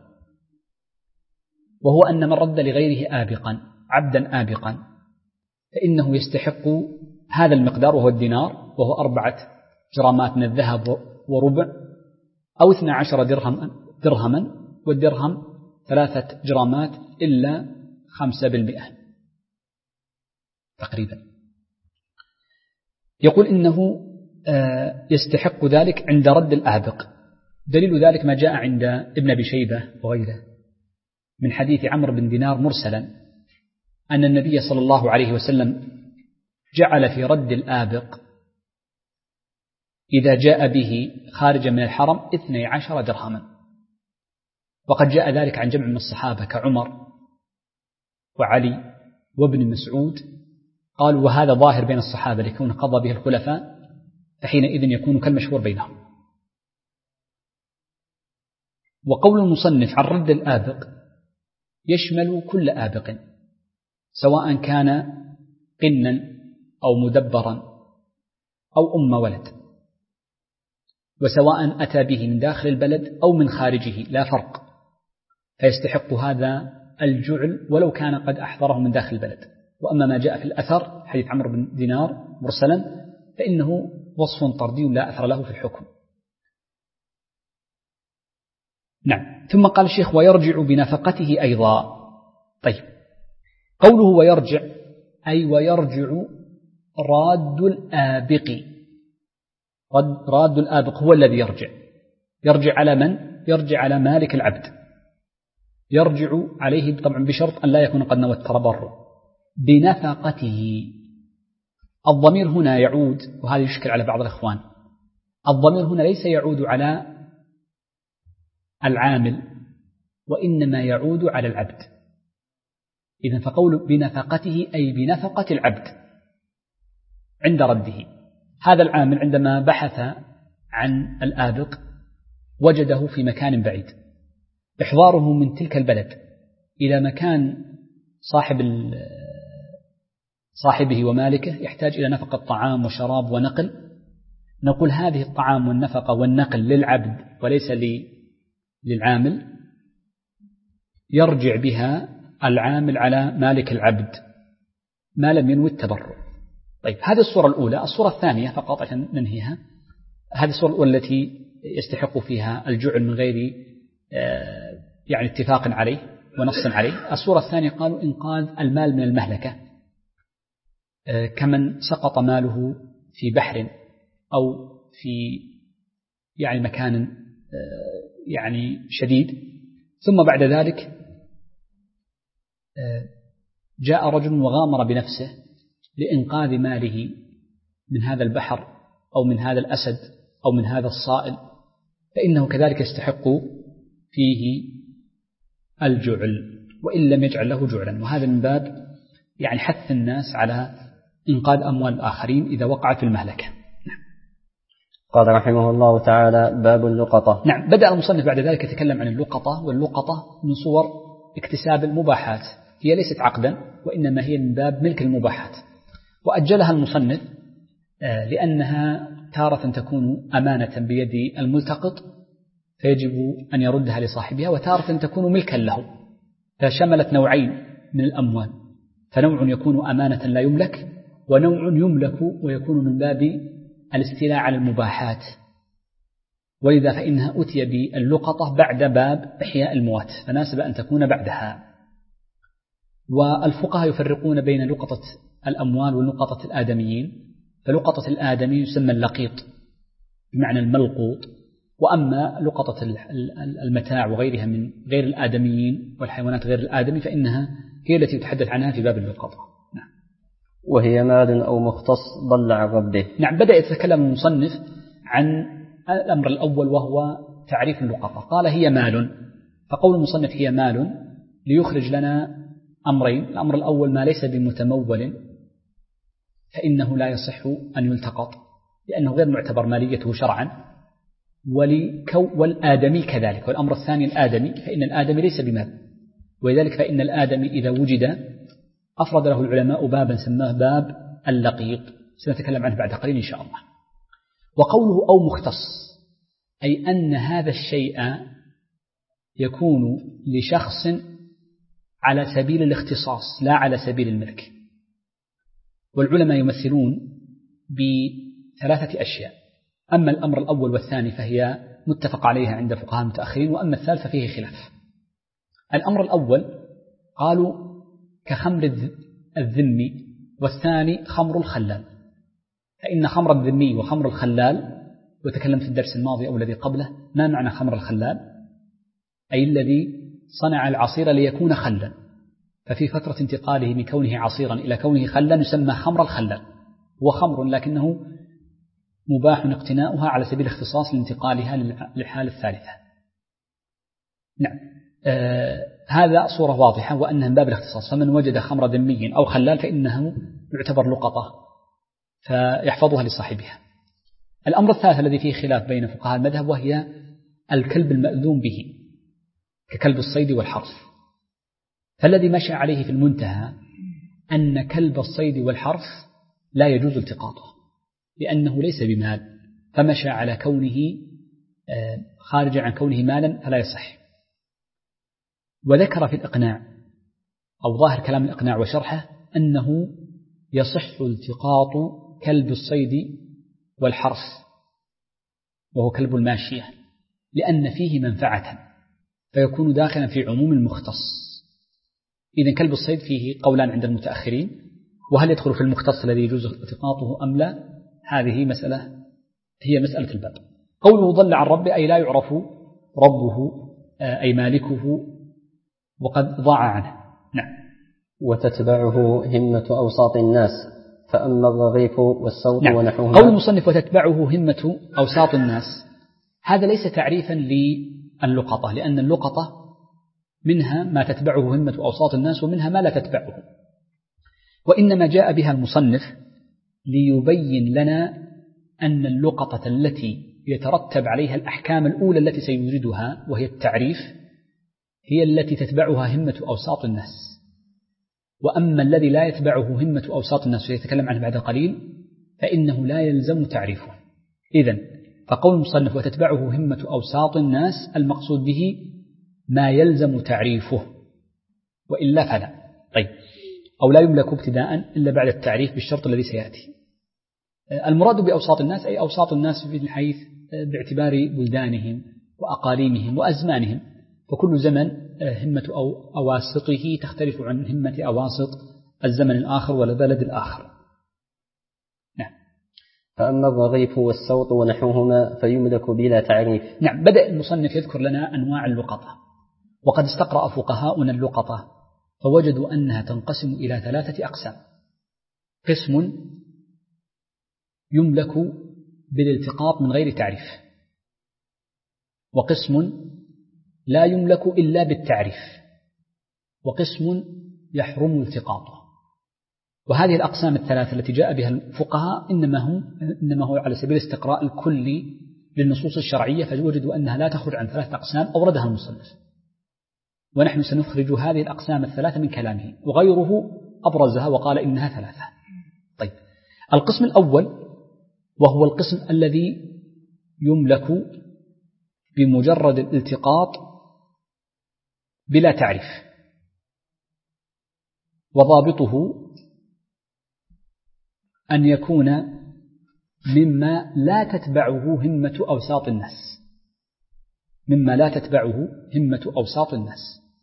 وهو أن من رد لغيره آبقا عبدا آبقا فإنه يستحق هذا المقدار وهو الدينار، وهو 4 جرامات من الذهب وربع، أو 12 درهما، والدرهم 3 جرامات إلا 5% تقريبا. يقول إنه يستحق ذلك عند رد الآبق. دليل ذلك ما جاء عند ابن أبي شيبة وغيره من حديث عمرو بن دينار مرسلا أن النبي صلى الله عليه وسلم جعل في رد الآبق إذا جاء به خارجا من الحرم 12 درهما. وقد جاء ذلك عن جمع من الصحابة كعمر وعلي وابن مسعود، قالوا وهذا ظاهر بين الصحابة لكون قضى به الخلفاء، فحينئذ يكون كالمشهور بينهم. وقول المصنف عن رد الآبق يشمل كل آبق سواء كان قنا أو مدبرا أو أم ولد، وسواء أتى به من داخل البلد أو من خارجه لا فرق، فيستحق هذا الجعل ولو كان قد أحضره من داخل البلد. وأما ما جاء في الأثر حديث عمرو بن دينار مرسلا فإنه وصف طردي لا أثر له في الحكم. نعم. ثم قال الشيخ ويرجع بنفقته أيضا. طيب، قوله ويرجع أي ويرجع راد الآبق. راد الآبق هو الذي يرجع على من؟ يرجع على مالك العبد، يرجع عليه طبعا بشرط أن لا يكون قد نوى التبرع بنفقته. الضمير هنا يعود، وهذا يشكل على بعض الإخوان، الضمير هنا ليس يعود على العامل وإنما يعود على العبد. إذن فقول بنفقته أي بنفقة العبد عند رده. هذا العامل عندما بحث عن الآبق وجده في مكان بعيد، إحضاره من تلك البلد إلى مكان صاحبه ومالكه يحتاج إلى نفقة طعام وشراب ونقل، نقول هذه الطعام والنفقة والنقل للعبد وليس للعامل، يرجع بها العامل على مالك العبد ما لم ينوي التبرع. طيب، هذه الصورة الأولى. الصورة الثانية فقط عشان ننهيها، هذه الصورة الأولى التي يستحق فيها الجعل من غير يعني اتفاق عليه ونص عليه. الصورة الثانية قالوا إنقاذ المال من المهلكة، كمن سقط ماله في بحر أو في يعني مكان يعني شديد، ثم بعد ذلك جاء رجل وغامر بنفسه لإنقاذ ماله من هذا البحر أو من هذا الأسد أو من هذا الصائل، فإنه كذلك يستحق فيه الجعل وإن لم يجعل له جعلا. وهذا من باب يعني حث الناس على إنقاذ أموال الآخرين إذا وقعت في المهلكة. قال رحمه الله تعالى باب اللقطة. نعم. بدأ المصنف بعد ذلك يتكلم عن اللقطة، واللقطة من صور اكتساب المباحات، هي ليست عقدا وإنما هي من باب ملك المباحات، وأجلها المصنف لأنها تارة تكون أمانة بيد الملتقط فيجب أن يردها لصاحبها، وتارة تكون ملكا له، فشملت نوعين من الأموال، فنوع يكون أمانة لا يملك، ونوع يملك ويكون من باب الاستيلاء على المباحات، ولذا فإنها أتي باللقطة بعد باب إحياء الموات، فناسب أن تكون بعدها. والفقهاء يفرقون بين لقطة الأموال ولقطة الآدميين، فلقطة الآدمي يسمى اللقيط بمعنى الملقوط، وأما لقطة المتاع وغيرها من غير الآدميين والحيوانات غير الآدمي فإنها هي التي يتحدث عنها في باب اللقطة. نعم. وهي مال أو مختص ضل عن ربه. نعم. بدأ يتكلم المصنف عن الأمر الأول وهو تعريف اللقطة. قال هي مال، فقول المصنف هي مال ليخرج لنا أمرين. الأمر الأول ما ليس بمتمول فإنه لا يصح أن يلتقط لأنه غير معتبر ماليته شرعا، والآدمي كذلك. والأمر الثاني الآدمي، فإن الآدمي ليس بمال، ولذلك فإن الآدمي إذا وجد أفرد له العلماء بابا سماه باب اللقيط، سنتكلم عنه بعد قليل إن شاء الله. وقوله أو مختص أي أن هذا الشيء يكون لشخص على سبيل الاختصاص لا على سبيل الملك. والعلماء يمثلون بثلاثة أشياء، أما الأمر الأول والثاني فهي متفق عليها عند فقهاء المتأخرين، وأما الثالث فيه خلاف. الأمر الأول قالوا كخمر الذم، والثاني خمر الخلال. فإن خمر الذمي وخمر الخلال، وتكلمت في الدرس الماضي أو الذي قبله ما معنى خمر الخلال، أي الذي صنع العصير ليكون خلا، ففي فترة انتقاله من كونه عصيرا إلى كونه خلا يسمى خمر الخلال، هو خمر لكنه مباح اقتناؤها على سبيل الاختصاص لانتقالها للحالة الثالثة. نعم، هذا صورة واضحة وأنها من باب الاختصاص، فمن وجد خمر ذمي أو خلال فإنه يعتبر لقطة فيحفظها لصاحبها. الأمر الثالث الذي فيه خلاف بين فقهاء المذهب وهي الكلب المأذون به ككلب الصيد والحرث، فالذي مشى عليه في المنتهى أن كلب الصيد والحرث لا يجوز التقاطه لأنه ليس بمال، فمشى على كونه خارج عن كونه مالا فلا يصح. وذكر في الإقناع أو ظاهر كلام الإقناع وشرحه أنه يصح التقاط كلب الصيد والحرث وهو كلب الماشية لأن فيه منفعة فيكون داخلا في عموم المختص. إذن كلب الصيد فيه قولان عند المتأخرين، وهل يدخل في المختص الذي يجوز التقاطه أم لا، هذه مسألة هي مسألة الباب. قوله ضل عن ربه أي لا يعرف ربه أي مالكه وقد ضاع عنه. نعم. وتتبعه همة أوساط الناس فأما الرغيف والسوط نعم. ونحوهما. قول المصنف وتتبعه همة أوساط الناس هذا ليس تعريفا للقطة، لأن اللقطة منها ما تتبعه همة أوساط الناس ومنها ما لا تتبعه، وإنما جاء بها المصنف ليبين لنا أن اللقطة التي يترتب عليها الأحكام الأولى التي سيوجدها وهي التعريف هي التي تتبعها همة أوساط الناس، وأما الذي لا يتبعه همة أوساط الناس ويتكلم عنه بعد قليل فإنه لا يلزم تعريفه. إذن فقول المصنف وتتبعه همة أوساط الناس المقصود به ما يلزم تعريفه وإلا فلا. طيب، أو لا يملك ابتداء إلا بعد التعريف بالشرط الذي سيأتي. المراد بأوساط الناس أي أوساط الناس في حيث باعتبار بلدانهم وأقاليمهم وأزمانهم، فكل زمن همة أواسطه تختلف عن همة أواسط الزمن الآخر والبلد الآخر. نعم. فأما الرغيف والسوط ونحوهما فيملك بلا تعريف. نعم. بدأ المصنف يذكر لنا أنواع اللقطة، وقد استقرأ فقهاؤنا اللقطة فوجدوا أنها تنقسم إلى 3 أقسام: قسم يملك بالالتقاط من غير تعريف، وقسم لا يملك إلا بالتعريف، وقسم يحرم التقاطه. وهذه الأقسام الثلاثة التي جاء بها الفقهاء إنما هو على سبيل الاستقراء الكلي للنصوص الشرعية، فوجدوا أنها لا تخرج عن 3 أقسام أوردها المصنف، ونحن سنخرج هذه الأقسام الثلاثة من كلامه، وغيره أبرزها وقال إنها 3. طيب، القسم الأول وهو القسم الذي يملك بمجرد الالتقاط بلا تعريف، وضابطه أن يكون مما لا تتبعه همة أوساط الناس، مما لا تتبعه همة أوساط الناس.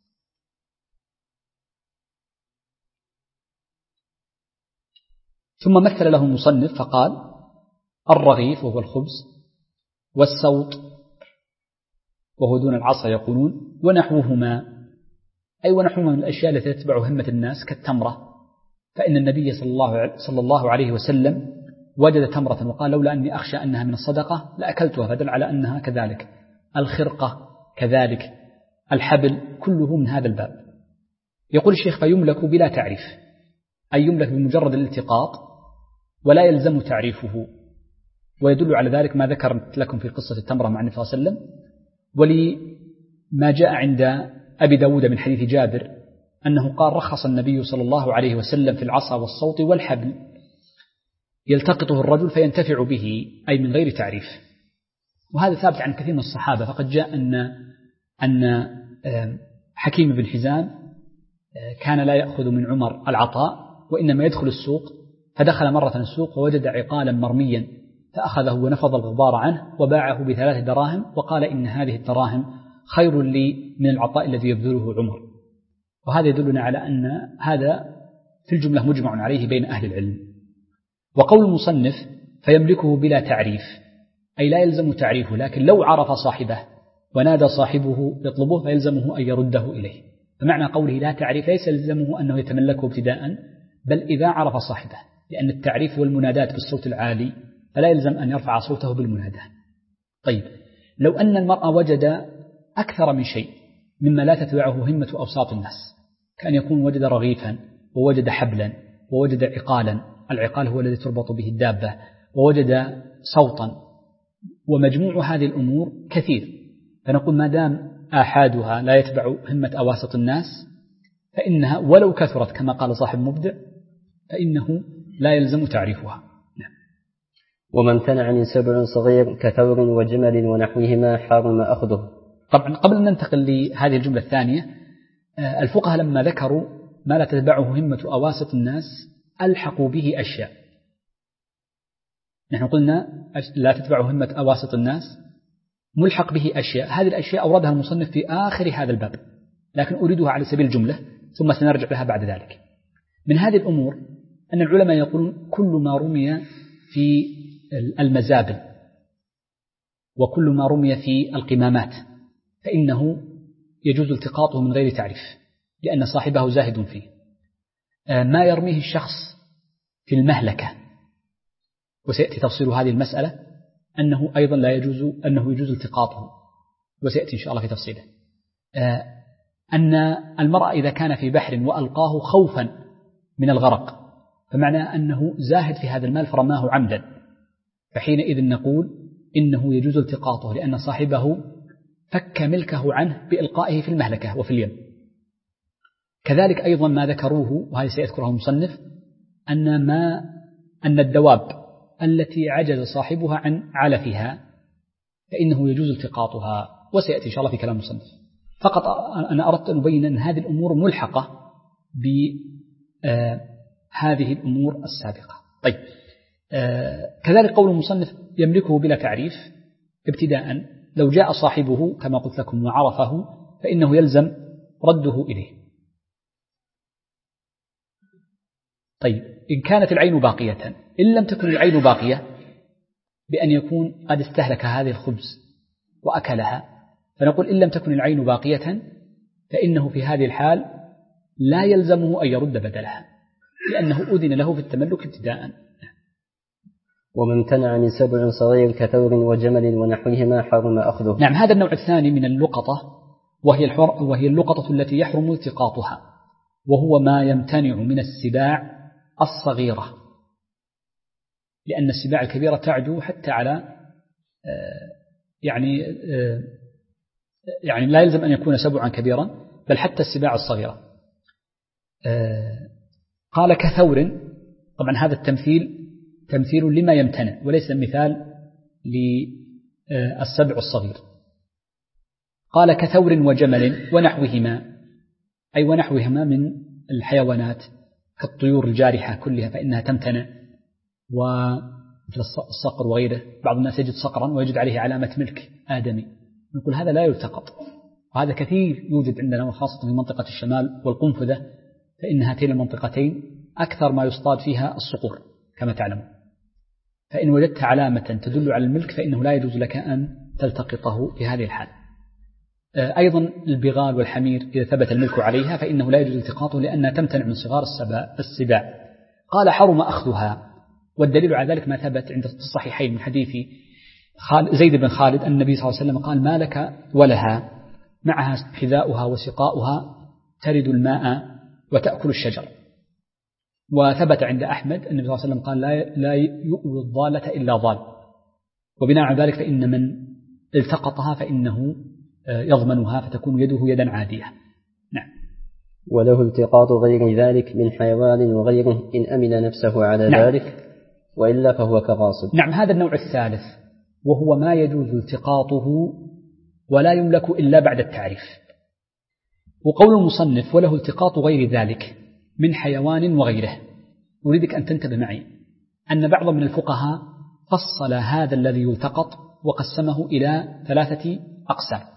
ثم مثل له المصنف فقال الرغيف وهو الخبز، والسوط وهو دون العصا يقولون، ونحوهما أي ونحوهما من الأشياء التي تتبع همة الناس كالتمرة، فإن النبي صلى الله عليه وسلم وجد تمرة وقال لولا أني أخشى أنها من الصدقة لأكلتها، فدل على أنها كذلك. الخرقة كذلك، الحبل كله من هذا الباب. يقول الشيخ فيملك بلا تعريف أي يملك بمجرد الالتقاط ولا يلزم تعريفه، ويدل على ذلك ما ذكرت لكم في قصة التمرة مع النبي صلى الله عليه وسلم، ولما جاء عند أبي داود من حديث جابر أنه قال رخص النبي صلى الله عليه وسلم في العصا والصوت والحبل يلتقطه الرجل فينتفع به أي من غير تعريف. وهذا ثابت عن كثير من الصحابة، فقد جاء أن حكيم بن حزام كان لا يأخذ من عمر العطاء وإنما يدخل السوق، فدخل مرة السوق ووجد عقالا مرميا فأخذه ونفض الغبار عنه وباعه ب3 دراهم، وقال إن هذه الدراهم خير لي من العطاء الذي يبذله عمر. وهذا يدلنا على أن هذا في الجملة مجمع عليه بين أهل العلم. وقول المصنف فيملكه بلا تعريف، أي لا يلزم تعريفه، لكن لو عرف صاحبه ونادى صاحبه يطلبه فيلزمه أن يرده إليه. فمعنى قوله لا تعريف ليس يلزمه أنه يتملكه ابتداء، بل إذا عرف صاحبه، لأن التعريف والمنادات بالصوت العالي فلا يلزم أن يرفع صوته بالمناداة. طيب، لو أن المرأة وجد أكثر من شيء مما لا تتبعه همة أوساط الناس، كأن يكون وجد رغيفا ووجد حبلا ووجد عقالا، العقال هو الذي تربط به الدابة، ووجد صوتا، ومجموع هذه الأمور كثير، فنقول ما دام آحادها لا يتبع همة أواسط الناس فإنها ولو كثرت كما قال صاحب مبدع فإنه لا يلزم تعريفها. وما امتنع من سبع صغير كثور وجمل ونحوهما حرم أخذه. طبعا قبل أن ننتقل لهذه الجملة الثانية، الفقهاء لما ذكروا ما لا تتبعه همة أواسط الناس ألحقوا به أشياء. نحن قلنا لا تتبعه همة أواسط الناس، ملحق به أشياء، هذه الأشياء أوردها المصنف في آخر هذا الباب، لكن أريدها على سبيل الجملة ثم سنرجع لها بعد ذلك. من هذه الأمور أن العلماء يقولون كل ما رمي في المزابل وكل ما رمي في القمامات فإنه يجوز التقاطه من غير تعريف، لأن صاحبه زاهد فيه. ما يرميه الشخص في المهلكة، وسيأتي تفصيل هذه المسألة، أنه أيضا لا يجوز، أنه يجوز التقاطه، وسيأتي إن شاء الله في تفصيله. أن المرأة إذا كان في بحر وألقاه خوفا من الغرق فمعنى أنه زاهد في هذا المال فرماه عمدا، فحينئذ نقول إنه يجوز التقاطه لأن صاحبه فك ملكه عنه بإلقائه في المهلكة وفي اليم. كذلك أيضا ما ذكروه وهذا سيذكره المصنف أن الدواب التي عجز صاحبها عن علفها فإنه يجوز التقاطها، وسيأتي إن شاء الله في كلام المصنف. فقط أنا أردت أن أبين أن هذه الأمور ملحقة بهذه الأمور السابقة. طيب، كذلك قول المصنف يملكه بلا تعريف ابتداء، لو جاء صاحبه كما قلت لكم وعرفه فإنه يلزم رده إليه. طيب، إن كانت العين باقية، إن لم تكن العين باقية بأن يكون قد استهلك هذه الخبز وأكلها، فنقول إن لم تكن العين باقية فإنه في هذه الحال لا يلزمه أن يرد بدلها، لأنه أذن له في التملك ابتداء. ومن امتنع من سبع صغير كثور وجمل ونحوهما حرم أخذه. نعم، هذا النوع الثاني من اللقطة، وهي اللقطة التي يحرم التقاطها، وهو ما يمتنع من السباع الصغيرة، لأن السباع الكبيرة تعدو حتى على يعني لا يلزم أن يكون سبعا كبيرا، بل حتى السباع الصغيرة. قال كثور، طبعا هذا تمثيل لما يمتنع وليس مثال للسبع الصغير. قال كثور وجمل ونحوهما، أي ونحوهما من الحيوانات كالطيور الجارحة كلها فإنها تمتنع، ومثل الصقر وغيره. بعض الناس يجد صقرا ويجد عليه علامة ملك آدمي، نقول هذا لا يلتقط، وهذا كثير يوجد عندنا وخاصة في منطقة الشمال والقنفذة، فإن هاتين المنطقتين أكثر ما يصطاد فيها الصقور كما تعلمون. فإن وجدت علامة تدل على الملك فإنه لا يجوز لك أن تلتقطه في هذه الحال. أيضا البغال والحمير إذا ثبت الملك عليها فإنه لا يجوز التقاطه لأنها تمتنع من صغار السباع. قال حرم أخذها، والدليل على ذلك ما ثبت عند الصحيحين من حديث زيد بن خالد أن النبي صلى الله عليه وسلم قال ما لك ولها معها حذاؤها وسقاؤها ترد الماء وتأكل الشجر. وثبت عند أحمد أن النبي صلى الله عليه وسلم قال لا يؤوي الضالة إلا ضال، وبناء على ذلك فإن من التقطها فإنه يضمنها فتكون يده يدا عادية. نعم. وله التقاط غير ذلك من حيوان وغيره إن أمن نفسه على ذلك، وإلا فهو كغاصب. نعم، هذا النوع الثالث وهو ما يجوز التقاطه ولا يملك إلا بعد التعريف. وقول المصنف وله التقاط غير ذلك من حيوان وغيره، أريدك أن تنتبه معي أن بعض من الفقهاء فصل هذا الذي يلتقط وقسمه إلى 3 أقسام.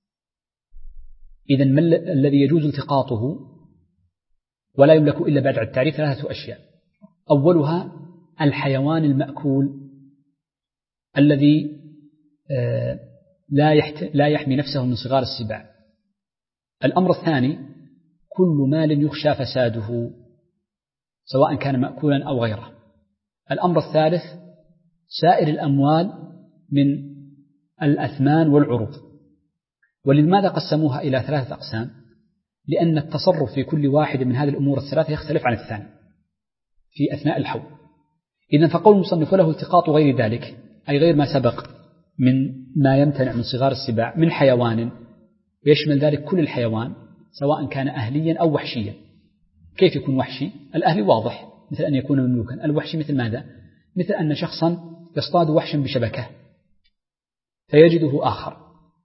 إذن ما الذي يجوز التقاطه ولا يملك إلا بعد التعريف 3 أشياء. أولها الحيوان المأكول الذي لا يحمي نفسه من صغار السباع. الأمر الثاني كل مال يخشى فساده سواء كان مأكولا أو غيره. الأمر الثالث سائر الأموال من الأثمان والعروض. ولماذا قسموها إلى 3 أقسام؟ لأن التصرف في كل واحد من هذه الأمور الثلاثة يختلف عن الثاني في أثناء الحول. إذن فقول المصنف له التقاط غير ذلك أي غير ما سبق من ما يمتنع من صغار السباع من حيوان، ويشمل ذلك كل الحيوان سواء كان أهليا أو وحشيا. كيف يكون وحشي؟ الأهلي واضح مثل أن يكون مملوكا. الوحشي مثل ماذا؟ مثل أن شخصا يصطاد وحشا بشبكة فيجده آخر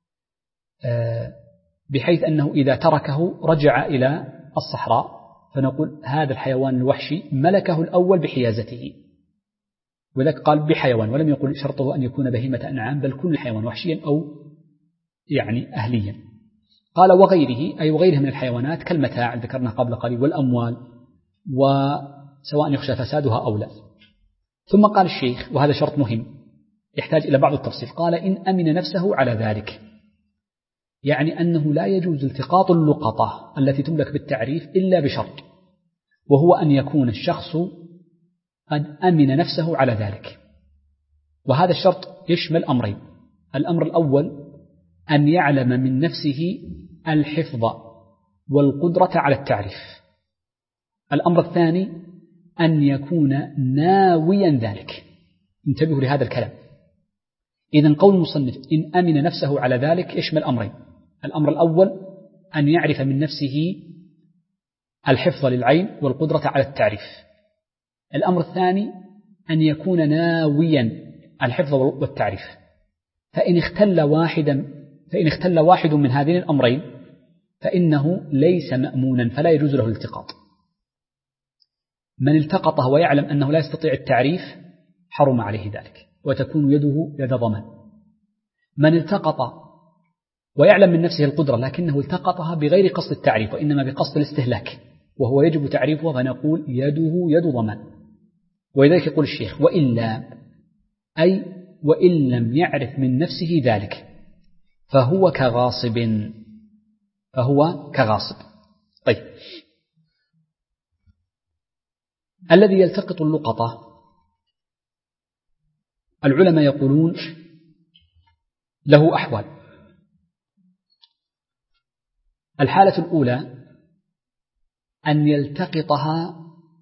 بحيث أنه إذا تركه رجع إلى الصحراء، فنقول هذا الحيوان الوحشي ملكه الأول بحيازته، ولذلك قال بحيوان ولم يقل شرطه أن يكون بهيمة أنعام بل كل حيوان وحشيا أو يعني أهليا. قال وغيره أي وغيره من الحيوانات كالمتاع ذكرنا قبل قليل والأموال وسواء يخشى فسادها أو لا. ثم قال الشيخ وهذا شرط مهم يحتاج إلى بعض التفصيل، قال إن أمن نفسه على ذلك، يعني أنه لا يجوز التقاط اللقطة التي تملك بالتعريف إلا بشرط، وهو أن يكون الشخص قد أمن نفسه على ذلك. وهذا الشرط يشمل أمرين: الأمر الأول أن يعلم من نفسه الحفظ والقدرة على التعريف. الأمر الثاني أن يكون ناويا ذلك. انتبهوا لهذا الكلام. إذن قول المصنف إن أمن نفسه على ذلك يشمل أمرين: الأمر الأول أن يعرف من نفسه الحفظ للعين والقدرة على التعريف. الأمر الثاني أن يكون ناويا الحفظ والتعريف. فإن اختل واحد من هذين الأمرين فإنه ليس مأمونا فلا يجوز له الالتقاط. من التقطه ويعلم أنه لا يستطيع التعريف حرم عليه ذلك وتكون يده يد ضمان. من التقط ويعلم من نفسه القدرة لكنه التقطها بغير قصد التعريف وإنما بقصد الاستهلاك وهو يجب تعريفه فنقول يده يد ضمان. ولذلك يقول الشيخ وإلا أي وإن لم يعرف من نفسه ذلك فهو كغاصب. طيب، الذي يلتقط اللقطة العلماء يقولون له أحوال. الحالة الأولى أن يلتقطها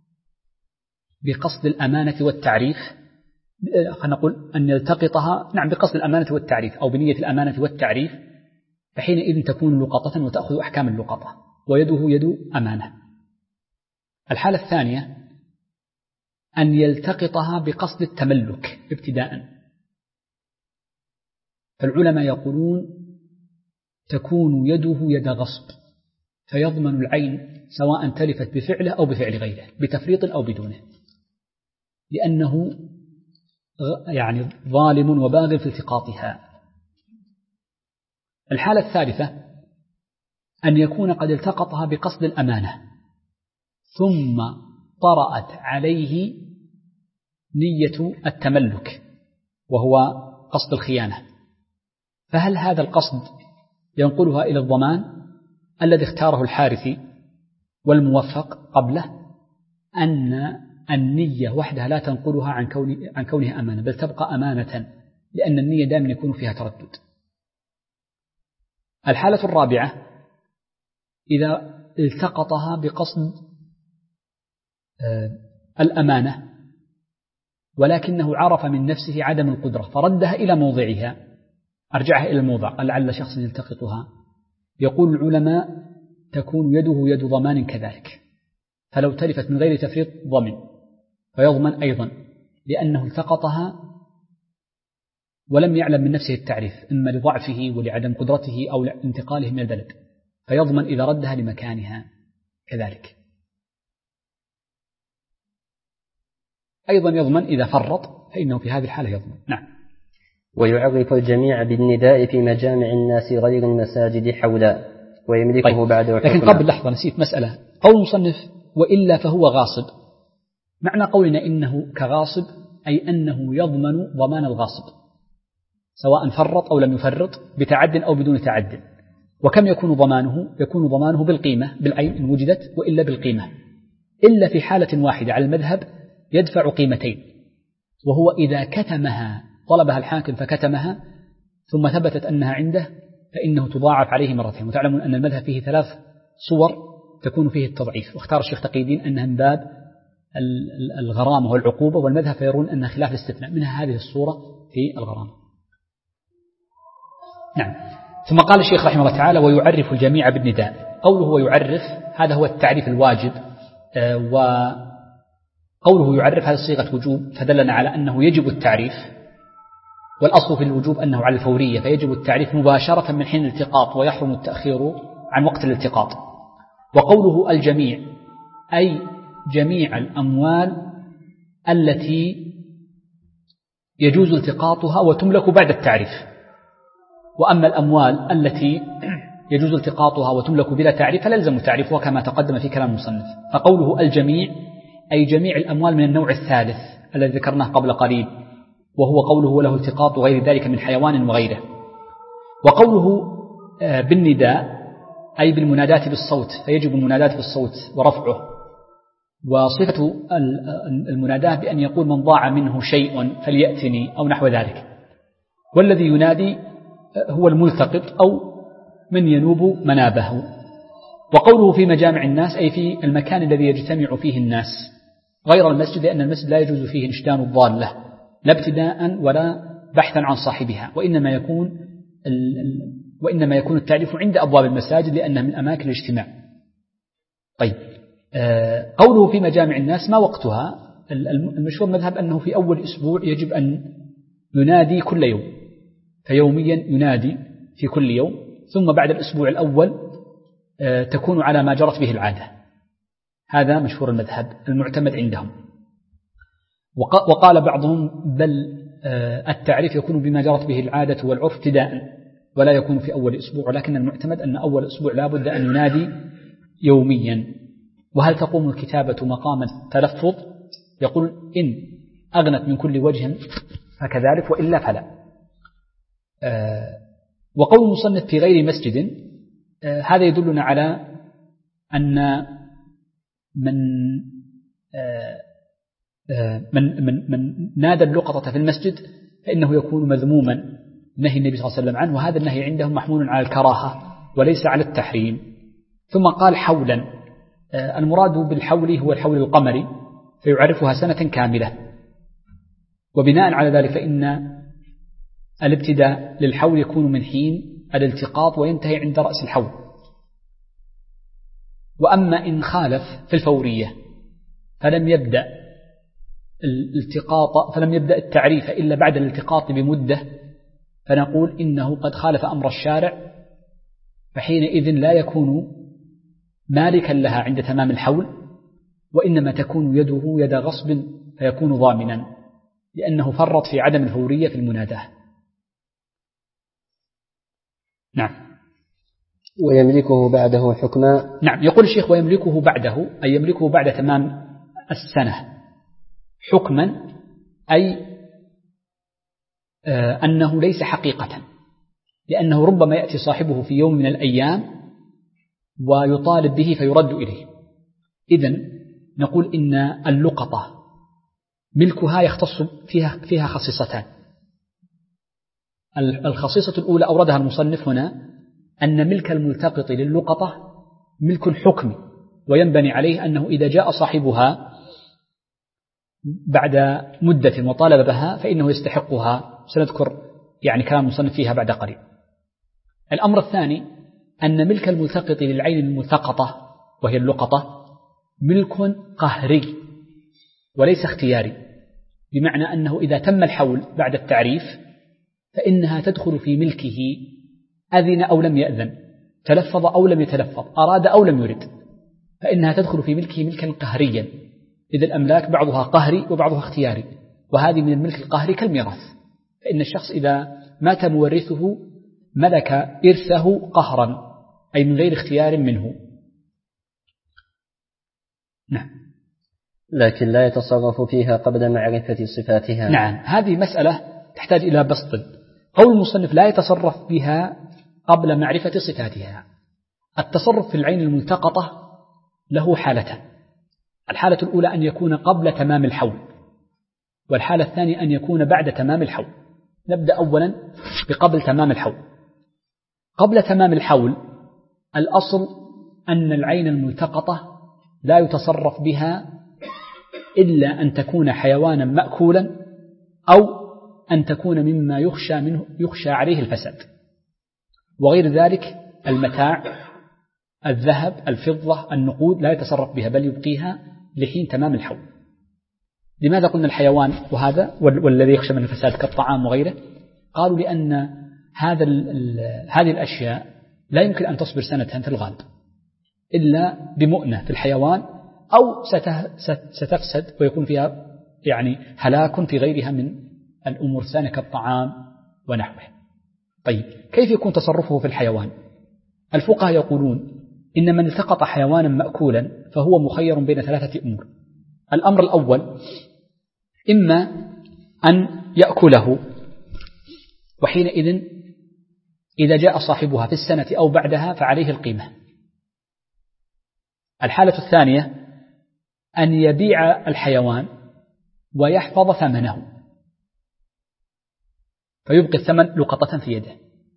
بقصد الأمانة والتعريف، خلينا نقول أن يلتقطها بقصد الأمانة والتعريف أو بنية الأمانة والتعريف، فحينئذ تكون لقطة وتأخذ أحكام اللقطة ويده يد أمانة. الحالة الثانية أن يلتقطها بقصد التملك ابتداء، فالعلماء يقولون تكون يده يد غصب فيضمن العين سواء تلفت بفعله أو بفعل غيره بتفريط أو بدونه، لأنه يعني ظالم وباغ في التقاطها. الحالة الثالثة أن يكون قد التقطها بقصد الأمانة ثم طرأت عليه نية التملك وهو قصد الخيانة، فهل هذا القصد ينقلها إلى الضمان الذي اختاره الحارثي والموفق قبله، أن النية وحدها لا تنقلها عن كونها أمانة بل تبقى أمانة، لأن النية دائما يكون فيها تردد. الحالة الرابعة إذا التقطها بقصد الأمانة ولكنه عرف من نفسه عدم القدرة فردها إلى موضعها، أرجعها إلى الموضع، قال لعل شخص يلتقطها. يقول العلماء تكون يده يد ضمان كذلك، فلو تلفت من غير تفريط ضمن فيضمن أيضا لأنه التقطها ولم يعلم من نفسه التعريف إما لضعفه ولعدم قدرته أو لانتقاله من البلد، فيضمن إذا ردها لمكانها كذلك. أيضا يضمن إذا فرط فإنه في هذه الحالة يضمن. نعم. ويعرف الجميع بالنداء في مجامع الناس غير المساجد حولا ويملكه طيب. بعد لكن قبل لحظة نسيت مسألة. قول المصنف وإلا فهو غاصب، معنى قولنا إنه كغاصب أي أنه يضمن ضمان الغاصب، سواء فرط أو لم يفرط، بتعد أو بدون تعد. وكم يكون ضمانه؟ يكون ضمانه بالقيمة بالعين إن وجدت، وإلا بالقيمة، إلا في حالة واحدة على المذهب يدفع قيمتين، وهو إذا كتمها، طلبها الحاكم فكتمها ثم ثبتت أنها عنده، فإنه تضاعف عليه مرتين. وتعلمون أن المذهب فيه 3 صور تكون فيه التضعيف، واختار الشيخ تقي الدين أنها من باب الغرامة والعقوبة، والمذهب فيرون أنها خلاف الاستثناء، منها هذه الصورة في الغرامة. نعم. ثم قال الشيخ رحمه الله تعالى: ويعرف الجميع بالنداء. قوله ويعرف هذا هو التعريف الواجب، وقوله يعرف هذا صيغة وجوب، فدلنا على أنه يجب التعريف، والأصل في الوجوب أنه على الفورية، فيجب التعريف مباشرة من حين الالتقاط، ويحرم التأخير عن وقت الالتقاط. وقوله الجميع أي جميع الأموال التي يجوز التقاطها وتملك بعد التعريف. وأما الأموال التي يجوز التقاطها وتملك بلا تعريف فلا يلزم تعريفها كما تقدم في كلام المصنف. فقوله الجميع أي جميع الأموال من النوع الثالث الذي ذكرناه قبل قليل، وهو قوله وله التقاط غير ذلك من حيوان وغيره. وقوله بالنداء أي بالمنادات بالصوت، فيجب المنادات بالصوت ورفعه. وصفة المناداة بأن يقول من ضاع منه شيء فليأتني أو نحو ذلك. والذي ينادي هو الملتقط أو من ينوب منابه. وقوله في مجامع الناس أي في المكان الذي يجتمع فيه الناس غير المسجد، لأن المسجد لا يجوز فيه انشدان الضالة لا ابتداء ولا بحثا عن صاحبها، وإنما يكون التعريف عند أبواب المساجد لأنها من أماكن الاجتماع. طيب، قوله في مجامع الناس ما وقتها؟ المشهور مذهب أنه في أول أسبوع يجب أن ينادي كل يوم، فيوميا ينادي في كل يوم، ثم بعد الأسبوع الأول تكون على ما جرت به العادة. هذا مشهور المذهب المعتمد عندهم. وقال بعضهم بل التعريف يكون بما جرت به العادة والعرف ابتداء، ولا يكون في أول أسبوع، ولكن المعتمد أن أول أسبوع لا بد أن ينادي يوميا. وهل تقوم الكتابة مقام التلفظ؟ يقول إن أغنت من كل وجه فكذلك، وإلا فلا. وقول المصنف في غير مسجد هذا يدلنا على أن من نادى اللقطة في المسجد فإنه يكون مذموما، نهي النبي صلى الله عليه وسلم عنه، وهذا النهي عندهم محمول على الكراهة وليس على التحريم. ثم قال حولا، المراد بالحول هو الحول القمري، فيعرفها سنة كاملة. وبناء على ذلك فإن الابتداء للحول يكون من حين الالتقاط وينتهي عند رأس الحول. وأما إن خالف في الفورية فلم يبدأ التعريف إلا بعد الالتقاط بمدة، فنقول إنه قد خالف أمر الشارع، فحينئذ لا يكون مالكا لها عند تمام الحول، وإنما تكون يده يد غصب فيكون ضامنا، لأنه فرط في عدم الفورية في المناداة. نعم. ويملكه بعده حكما. نعم، يقول الشيخ ويملكه بعده أي يملكه بعد تمام السنة حكما، أي أنه ليس حقيقة، لأنه ربما يأتي صاحبه في يوم من الأيام ويطالب به فيرد إليه. إذن نقول إن اللقطة ملكها يختص فيها خصيصتان. الخصيصة الأولى أوردها المصنف هنا، أن ملك الملتقط للقطة ملك حكمي، وينبني عليه أنه إذا جاء صاحبها بعد مدة وطالب بها فإنه يستحقها. سنذكر يعني كلام المصنف فيها بعد قليل. الأمر الثاني أن ملك الملتقط للعين الملتقطة وهي اللقطة ملك قهري وليس اختياري، بمعنى أنه إذا تم الحول بعد التعريف فإنها تدخل في ملكه، أذن أو لم يأذن، تلفظ أو لم يتلفظ، أراد أو لم يرد، فإنها تدخل في ملكه ملكا قهريا. إذا الأملاك بعضها قهري وبعضها اختياري، وهذه من الملك القهري كالميراث، فإن الشخص إذا مات مورثه ملك إرثه قهرا، أي من غير اختيار منه. نعم. لكن لا يتصرف فيها قبل معرفة صفاتها. نعم، هذه مسألة تحتاج إلى بسط. قول المصنف لا يتصرف بها قبل معرفة صفاتها. التصرف في العين الملتقطة له حالتان: الحالة الأولى أن يكون قبل تمام الحول، والحالة الثانية أن يكون بعد تمام الحول. نبدأ أولا بقبل تمام الحول. قبل تمام الحول الأصل أن العين الملتقطة لا يتصرف بها إلا أن تكون حيوانا مأكولا أو أن تكون مما يخشى عليه الفساد، وغير ذلك المتاع الذهب الفضة النقود لا يتصرف بها بل يبقيها لحين تمام الحول. لماذا قلنا الحيوان وهذا والذي يخشى من الفساد كالطعام وغيره؟ قالوا لأن هذه الأشياء لا يمكن أن تصبر سنة في الغالب إلا بمؤنة في الحيوان، أو ستفسد ويكون فيها يعني هلاك في غيرها من الأمور الثانية كالطعام ونحوه. طيب كيف يكون تصرفه في الحيوان؟ الفقهاء يقولون إن من التقط حيوانا مأكولا فهو مخير بين ثلاثة أمور. الأمر الأول إما أن يأكله، وحينئذ إذا جاء صاحبها في السنة أو بعدها فعليه القيمة. الحالة الثانية أن يبيع الحيوان ويحفظ ثمنه فيبقي الثمن لقطة في يده.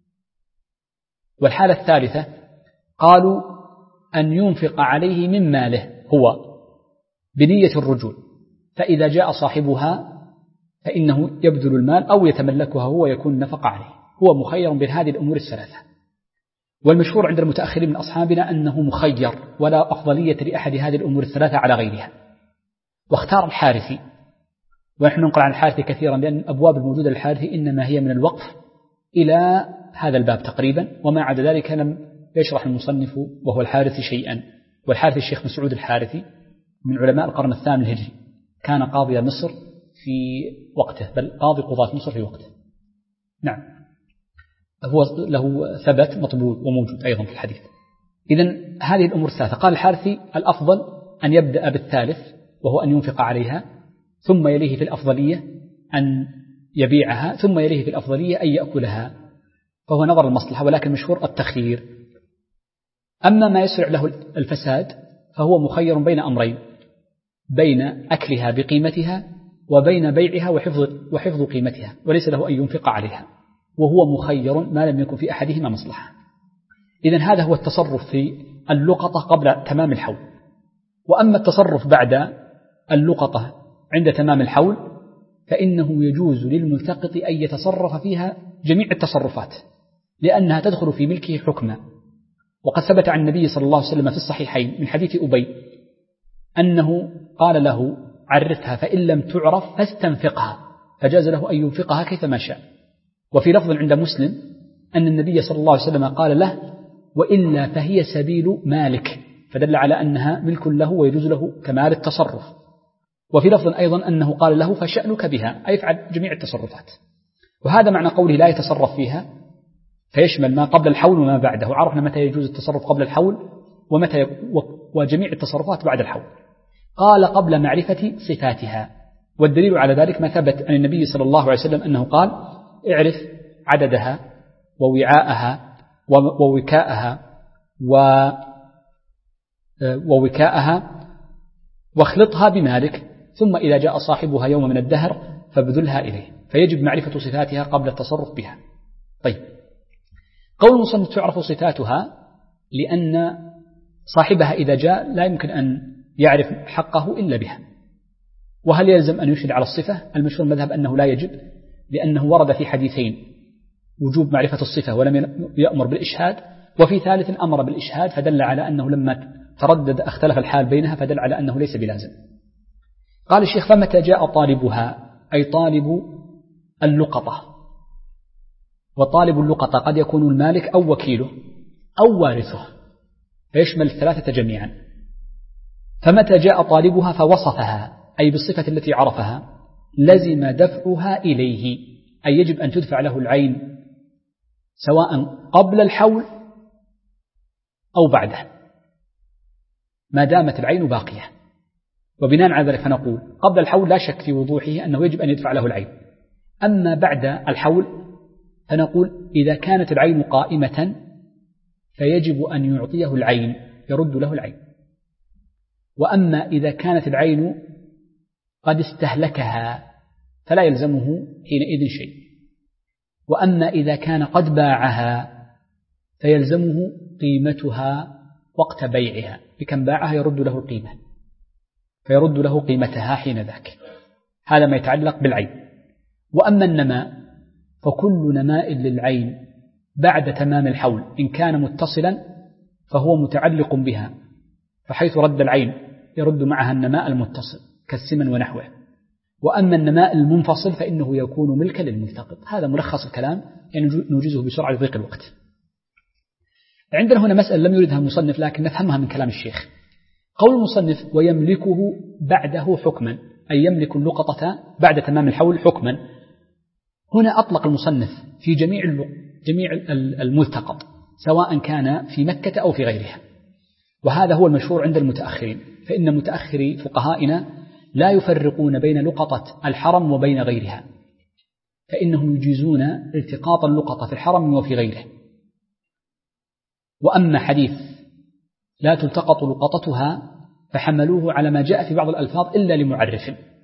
والحالة الثالثة قالوا أن ينفق عليه من ماله هو بنية الرجوع، فإذا جاء صاحبها فإنه يبذل المال أو يتملكها هو ويكون نفق عليه. هو مخير بين هذه الأمور الثلاثة. والمشهور عند المتأخرين من أصحابنا أنه مخير ولا أفضلية لأحد هذه الأمور الثلاثة على غيرها. واختار الحارثي، ونحن ننقل عن الحارثي كثيرا لأن الأبواب الموجودة للحارثي إنما هي من الوقف إلى هذا الباب تقريبا، وما عدا ذلك لم يشرح المصنف وهو الحارثي شيئا. والحارثي الشيخ مسعود الحارثي من علماء القرن الثامن الهجري، كان قاضي مصر في وقته، بل قاضي قضاة مصر في وقته. نعم، هو له ثبت مطبوع وموجود أيضا في الحديث. إذن هذه الأمور الثلاثة. قال الحارثي الأفضل أن يبدأ بالثالث وهو أن ينفق عليها، ثم يليه في الأفضلية أن يبيعها، ثم يليه في الأفضلية أن يأكلها، فهو نظر المصلحة، ولكن مشهور التخيير. أما ما يسرع له الفساد فهو مخير بين أمرين: بين أكلها بقيمتها وبين بيعها وحفظ قيمتها، وليس له أن ينفق عليها، وهو مخير ما لم يكن في أحدهما مصلحة. إذن هذا هو التصرف في اللقطة قبل تمام الحول. وأما التصرف بعد اللقطة عند تمام الحول فإنه يجوز للملتقط أن يتصرف فيها جميع التصرفات، لأنها تدخل في ملكه حكما. وقد ثبت عن النبي صلى الله عليه وسلم في الصحيحين من حديث أبي أنه قال له: عرفها فإن لم تعرف فاستنفقها، فجاز له أن ينفقها كيفما شاء. وفي لفظ عند مسلم أن النبي صلى الله عليه وسلم قال له: وإلا فهي سبيل مالك، فدل على أنها ملك له ويجوز له كمال التصرف. وفي لفظ أيضا أنه قال له: فشأنك بها، أي افعل جميع التصرفات. وهذا معنى قوله لا يتصرف فيها، فيشمل ما قبل الحول وما بعده. عرفنا متى يجوز التصرف قبل الحول وجميع التصرفات بعد الحول. قال: قبل معرفة صفاتها. والدليل على ذلك ما ثبت عن النبي صلى الله عليه وسلم أنه قال: اعرف عددها ووعاءها ووكاءها واخلطها بمالك، ثم إذا جاء صاحبها يوم من الدهر فابذلها إليه. فيجب معرفة صفاتها قبل التصرف بها. طيب، قول المصنف تعرف صفاتها لأن صاحبها إذا جاء لا يمكن أن يعرف حقه إلا بها. وهل يلزم أن يشهد على الصفة؟ المشهور المذهب أنه لا يجب، لأنه ورد في حديثين وجوب معرفة الصفة ولم يأمر بالإشهاد، وفي ثالث أمر بالإشهاد، فدل على أنه لما تردد اختلف الحال بينها، فدل على أنه ليس بلازم. قال الشيخ: فمتى جاء طالبها، أي طالب اللقطة. وطالب اللقطة قد يكون المالك أو وكيله أو وارثه، فيشمل الثلاثة جميعا. فمتى جاء طالبها فوصفها، أي بالصفة التي عرفها، لزم دفعها إليه، أي يجب أن تدفع له العين سواء قبل الحول أو بعده ما دامت العين باقية. وبناء على ذلك فنقول قبل الحول لا شك في وضوحه أنه يجب أن يدفع له العين. أما بعد الحول فنقول إذا كانت العين قائمة فيجب أن يعطيه العين، يرد له العين. وأما إذا كانت العين قد استهلكها فلا يلزمه حينئذ شيء. وأما إذا كان قد باعها فيلزمه قيمتها وقت بيعها، بكم باعها يرد له القيمة، فيرد له قيمتها حين ذاك. هذا ما يتعلق بالعين. وأما النماء فكل نماء للعين بعد تمام الحول إن كان متصلا فهو متعلق بها، فحيث رد العين يرد معها النماء المتصل كالسمن ونحوه. وأما النماء المنفصل فإنه يكون ملكا للملتقط. هذا ملخص الكلام، يعني نوجزه بسرعة لضيق الوقت. عندنا هنا مسألة لم يردها المصنف لكن نفهمها من كلام الشيخ. قول المصنف ويملكه بعده حكما، أي يملك اللقطة بعد تمام الحول حكما. هنا أطلق المصنف في جميع الملتقط سواء كان في مكة أو في غيرها، وهذا هو المشهور عند المتأخرين، فإن متأخري فقهائنا لا يفرقون بين لقطة الحرم وبين غيرها، فإنهم يجيزون التقاط اللقطة في الحرم وفي غيره. وأما حديث لا تلتقط لقطتها فحملوه على ما جاء في بعض الألفاظ إلا لمعرف،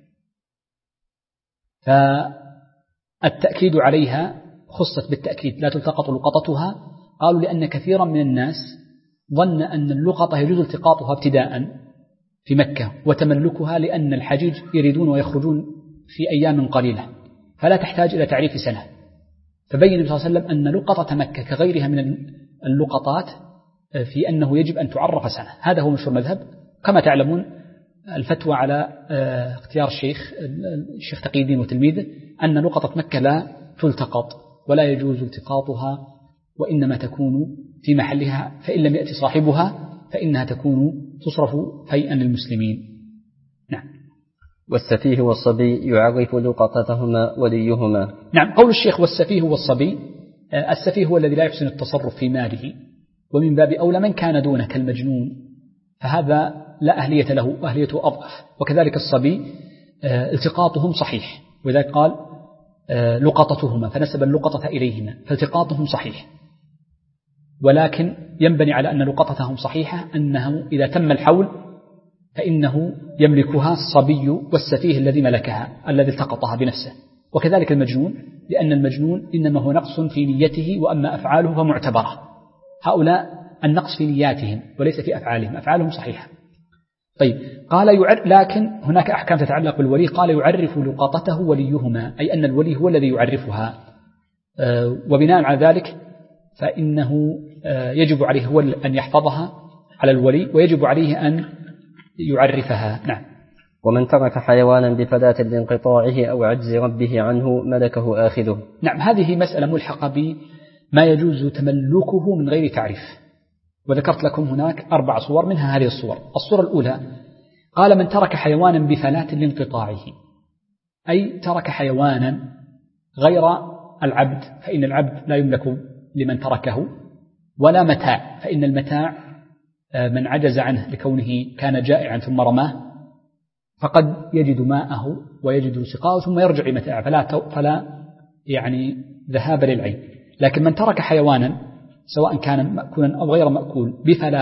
فالتأكيد عليها خصت بالتأكيد لا تلتقط لقطتها. قالوا لأن كثيرا من الناس ظن أن اللقطة يجوز التقاطها ابتداء في مكة وتملكها لأن الحجيج يريدون ويخرجون في أيام قليلة فلا تحتاج إلى تعريف سنة، فبين النبي صلى الله عليه وسلم أن لقطة مكة كغيرها من اللقطات في أنه يجب أن تعرف سنة. هذا هو مشهور مذهب. كما تعلمون الفتوى على اختيار الشيخ تقي الدين وتلميذه أن لقطة مكة لا تلتقط ولا يجوز التقاطها، وإنما تكون في محلها، فإن لم يأتي صاحبها فإنها تكون تصرف فيئا للمسلمين. نعم. والسفيه والصبي يعرف لقطتهما وليهما. نعم. قول الشيخ والسفيه والصبي، السفيه هو الذي لا يحسن التصرف في ماله، ومن باب أولى من كان دونه كالمجنون، فهذا لا أهلية له، أهليته أضعف. وكذلك الصبي التقاطهم صحيح، وذلك قال لقطتهما فنسب اللقطة إليهما، فالتقاطهم صحيح، ولكن ينبني على أن لقطتهم صحيحة أنه إذا تم الحول فإنه يملكها الصبي والسفيه الذي ملكها الذي التقطها بنفسه. وكذلك المجنون، لأن المجنون إنما هو نقص في نيته، وأما أفعاله فمعتبرة. هؤلاء النقص في نياتهم وليس في أفعالهم، أفعالهم صحيحة. طيب، قال لكن هناك أحكام تتعلق بالولي. قال يعرف لقطته وليهما، أي أن الولي هو الذي يعرفها، وبناء على ذلك فإنه يجب عليه هو أن يحفظها على الولي، ويجب عليه أن يعرفها. نعم. ومن ترك حيوانا بفلاة لانقطاعه أو عجز ربه عنه ملكه آخذه. نعم. هذه مسألة ملحقة بما يجوز تملكه من غير تعريف، وذكرت لكم هناك 4 صور منها هذه الصور. الصورة الأولى قال من ترك حيوانا بفلاة لانقطاعه، أي ترك حيوانا غير العبد، فإن العبد لا يملك لمن تركه، ولا متاع، فإن المتاع من عجز عنه لكونه كان جائعا ثم رماه فقد يجد ماءه ويجد سقاءه ثم يرجع لمتاعه، فلا يعني ذهاب للعين. لكن من ترك حيوانا سواء كان مأكولا أو غير مأكول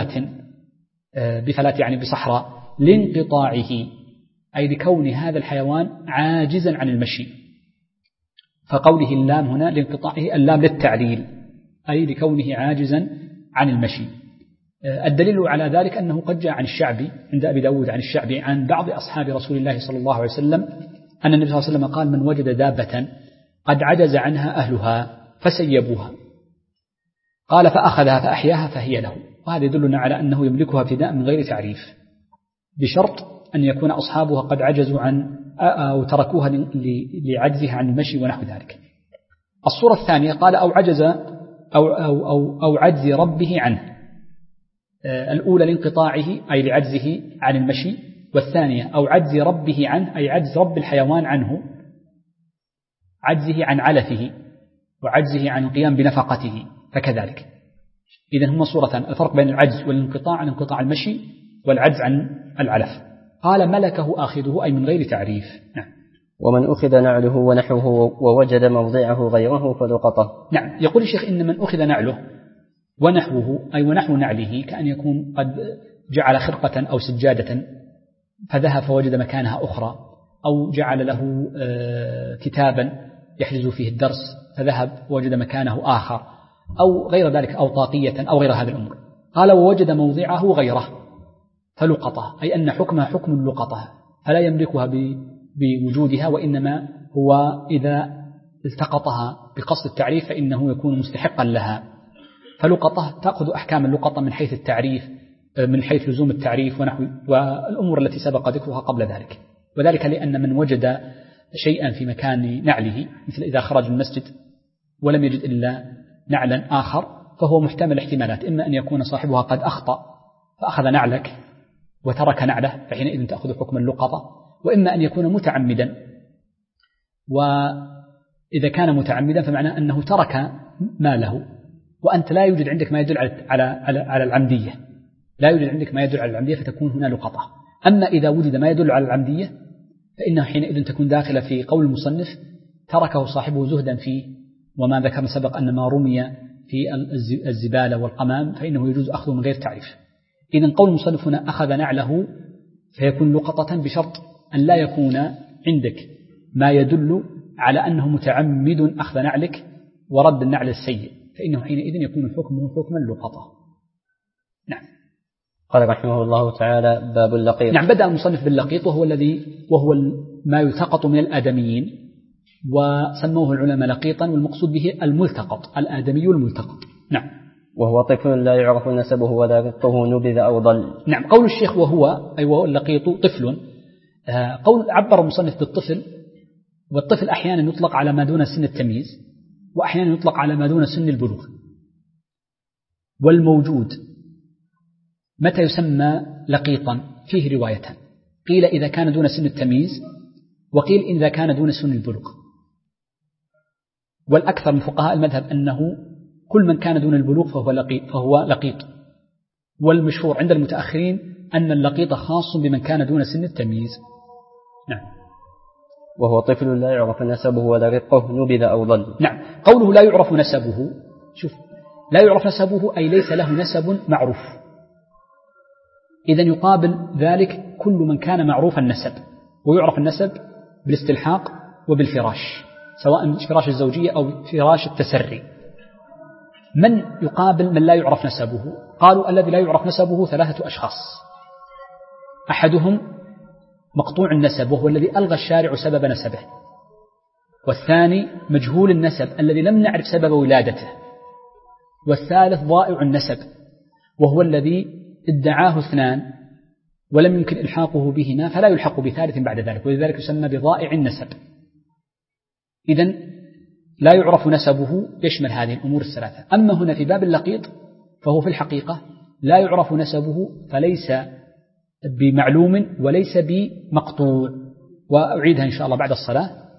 بفلاة يعني بصحراء لانقطاعه، أي لكون هذا الحيوان عاجزا عن المشي، فقوله اللام هنا لانقطاعه اللام للتعليل، أي لكونه عاجزا عن المشي. الدليل على ذلك أنه قد جاء عن الشعبي عند أبي داود عن الشعبي عن بعض أصحاب رسول الله صلى الله عليه وسلم أن النبي صلى الله عليه وسلم قال من وجد دابة قد عجز عنها أهلها فسيبوها، قال فأخذها فأحياها فهي له. وهذا يدلنا على أنه يملكها ابتداء من غير تعريف، بشرط أن يكون أصحابها قد عجزوا عن أو تركوها لعجزها عن المشي ونحو ذلك. الصورة الثانية قال أو عجز أو عجز ربه عنه، الأولى لانقطاعه أي لعجزه عن المشي، والثانية أو عجز ربه عنه أي عجز رب الحيوان عنه، عجزه عن علفه وعجزه عن القيام بنفقته، فكذلك. إذن هما صورتان، الفرق بين العجز والانقطاع عن انقطاع المشي والعجز عن العلف. قال ملكه آخذه أي من غير تعريف. نعم. ومن أخذ نعله ونحوه ووجد موضعه غيره فلقطه. نعم، يقول الشيخ إن من أخذ نعله ونحوه أي ونحو نعله، كأن يكون قد جعل خرقة أو سجادة فذهب فوجد مكانها أخرى، أو جعل له كتابا يحجز فيه الدرس فذهب ووجد مكانه آخر، أو غير ذلك، أو طاقية أو غير هذه الأمور. قال ووجد موضعه غيره فلقطه، أي أن حكمها حكم اللقطة، فلا يملكها بوجودها، وإنما هو إذا التقطها بقصد التعريف فإنه يكون مستحقا لها. فلقطه تأخذ أحكام اللقطة من حيث التعريف، من حيث لزوم التعريف ونحو والأمور التي سبق ذكرها قبل ذلك. وذلك لأن من وجد شيئا في مكان نعله، مثل إذا خرج المسجد ولم يجد إلا نعلا آخر، فهو محتمل احتمالات، إما أن يكون صاحبها قد أخطأ فأخذ نعلك وترك نعله فحينئذ تأخذ حكم اللقطة، وإما أن يكون متعمدا، وإذا كان متعمدا فمعناه أنه ترك ماله وأنت لا يوجد عندك ما يدل على العمدية، لا يوجد عندك ما يدل على العمدية، فتكون هنا لقطة. أما إذا وجد ما يدل على العمدية فإنه حينئذ تكون داخلة في قول المصنف تركه صاحبه زهدا فيه، وما ذكر سبق أن ما رمي في الزبالة والقمام فإنه يجوز أخذه من غير تعريف. إذن قول المصنف هنا أخذ نعله فيكون لقطة بشرط أن لا يكون عندك ما يدل على أنه متعمد أخذ نعلك ورد النعل السيء، فإنه حينئذ يكون حكمه حكم اللقطة. نعم. قال رحمه الله تعالى باب اللقيط. نعم، بدأ المصنف باللقيط وهو ما يلتقط من الآدميين، وسموه العلماء لقيطا، والمقصود به الملتقط، الآدمي الملتقط. نعم. وهو طفل لا يعرف نسبه ولا رقه نبذ أو ضل. نعم، قول الشيخ وهو اللقيط طفل، قول عبر المصنف بالطفل، والطفل أحيانا يطلق على ما دون سن التمييز، وأحيانا يطلق على ما دون سن البلوغ. والموجود متى يسمى لقيطا؟ فيه روايتان، قيل إذا كان دون سن التمييز، وقيل إذا كان دون سن البلوغ. والأكثر من فقهاء المذهب أنه كل من كان دون البلوغ فهو لقيط. والمشهور عند المتأخرين أن اللقيط خاص بمن كان دون سن التمييز. نعم. وهو طفل لا يعرف نسبه ولا رقه نبذ أو ضل. نعم، قوله لا يعرف نسبه، شوف، لا يعرف نسبه أي ليس له نسب معروف. إذن يقابل ذلك كل من كان معروف النسب، ويعرف النسب بالاستلحاق وبالفراش، سواء فراش الزوجية أو فراش التسري. من يقابل من لا يعرف نسبه؟ قالوا الذي لا يعرف نسبه 3 أشخاص، أحدهم مقطوع النسب وهو الذي ألغى الشارع سبب نسبه، والثاني مجهول النسب الذي لم نعرف سبب ولادته، والثالث ضائع النسب وهو الذي ادعاه 2 ولم يمكن إلحاقه بهما فلا يلحق بثالث بعد ذلك، ولذلك يسمى بضائع النسب. إذن لا يعرف نسبه يشمل هذه الأمور 3. أما هنا في باب اللقيط فهو في الحقيقة لا يعرف نسبه، فليس بمعلوم وليس بمقطوع. وأعيدها إن شاء الله بعد الصلاة.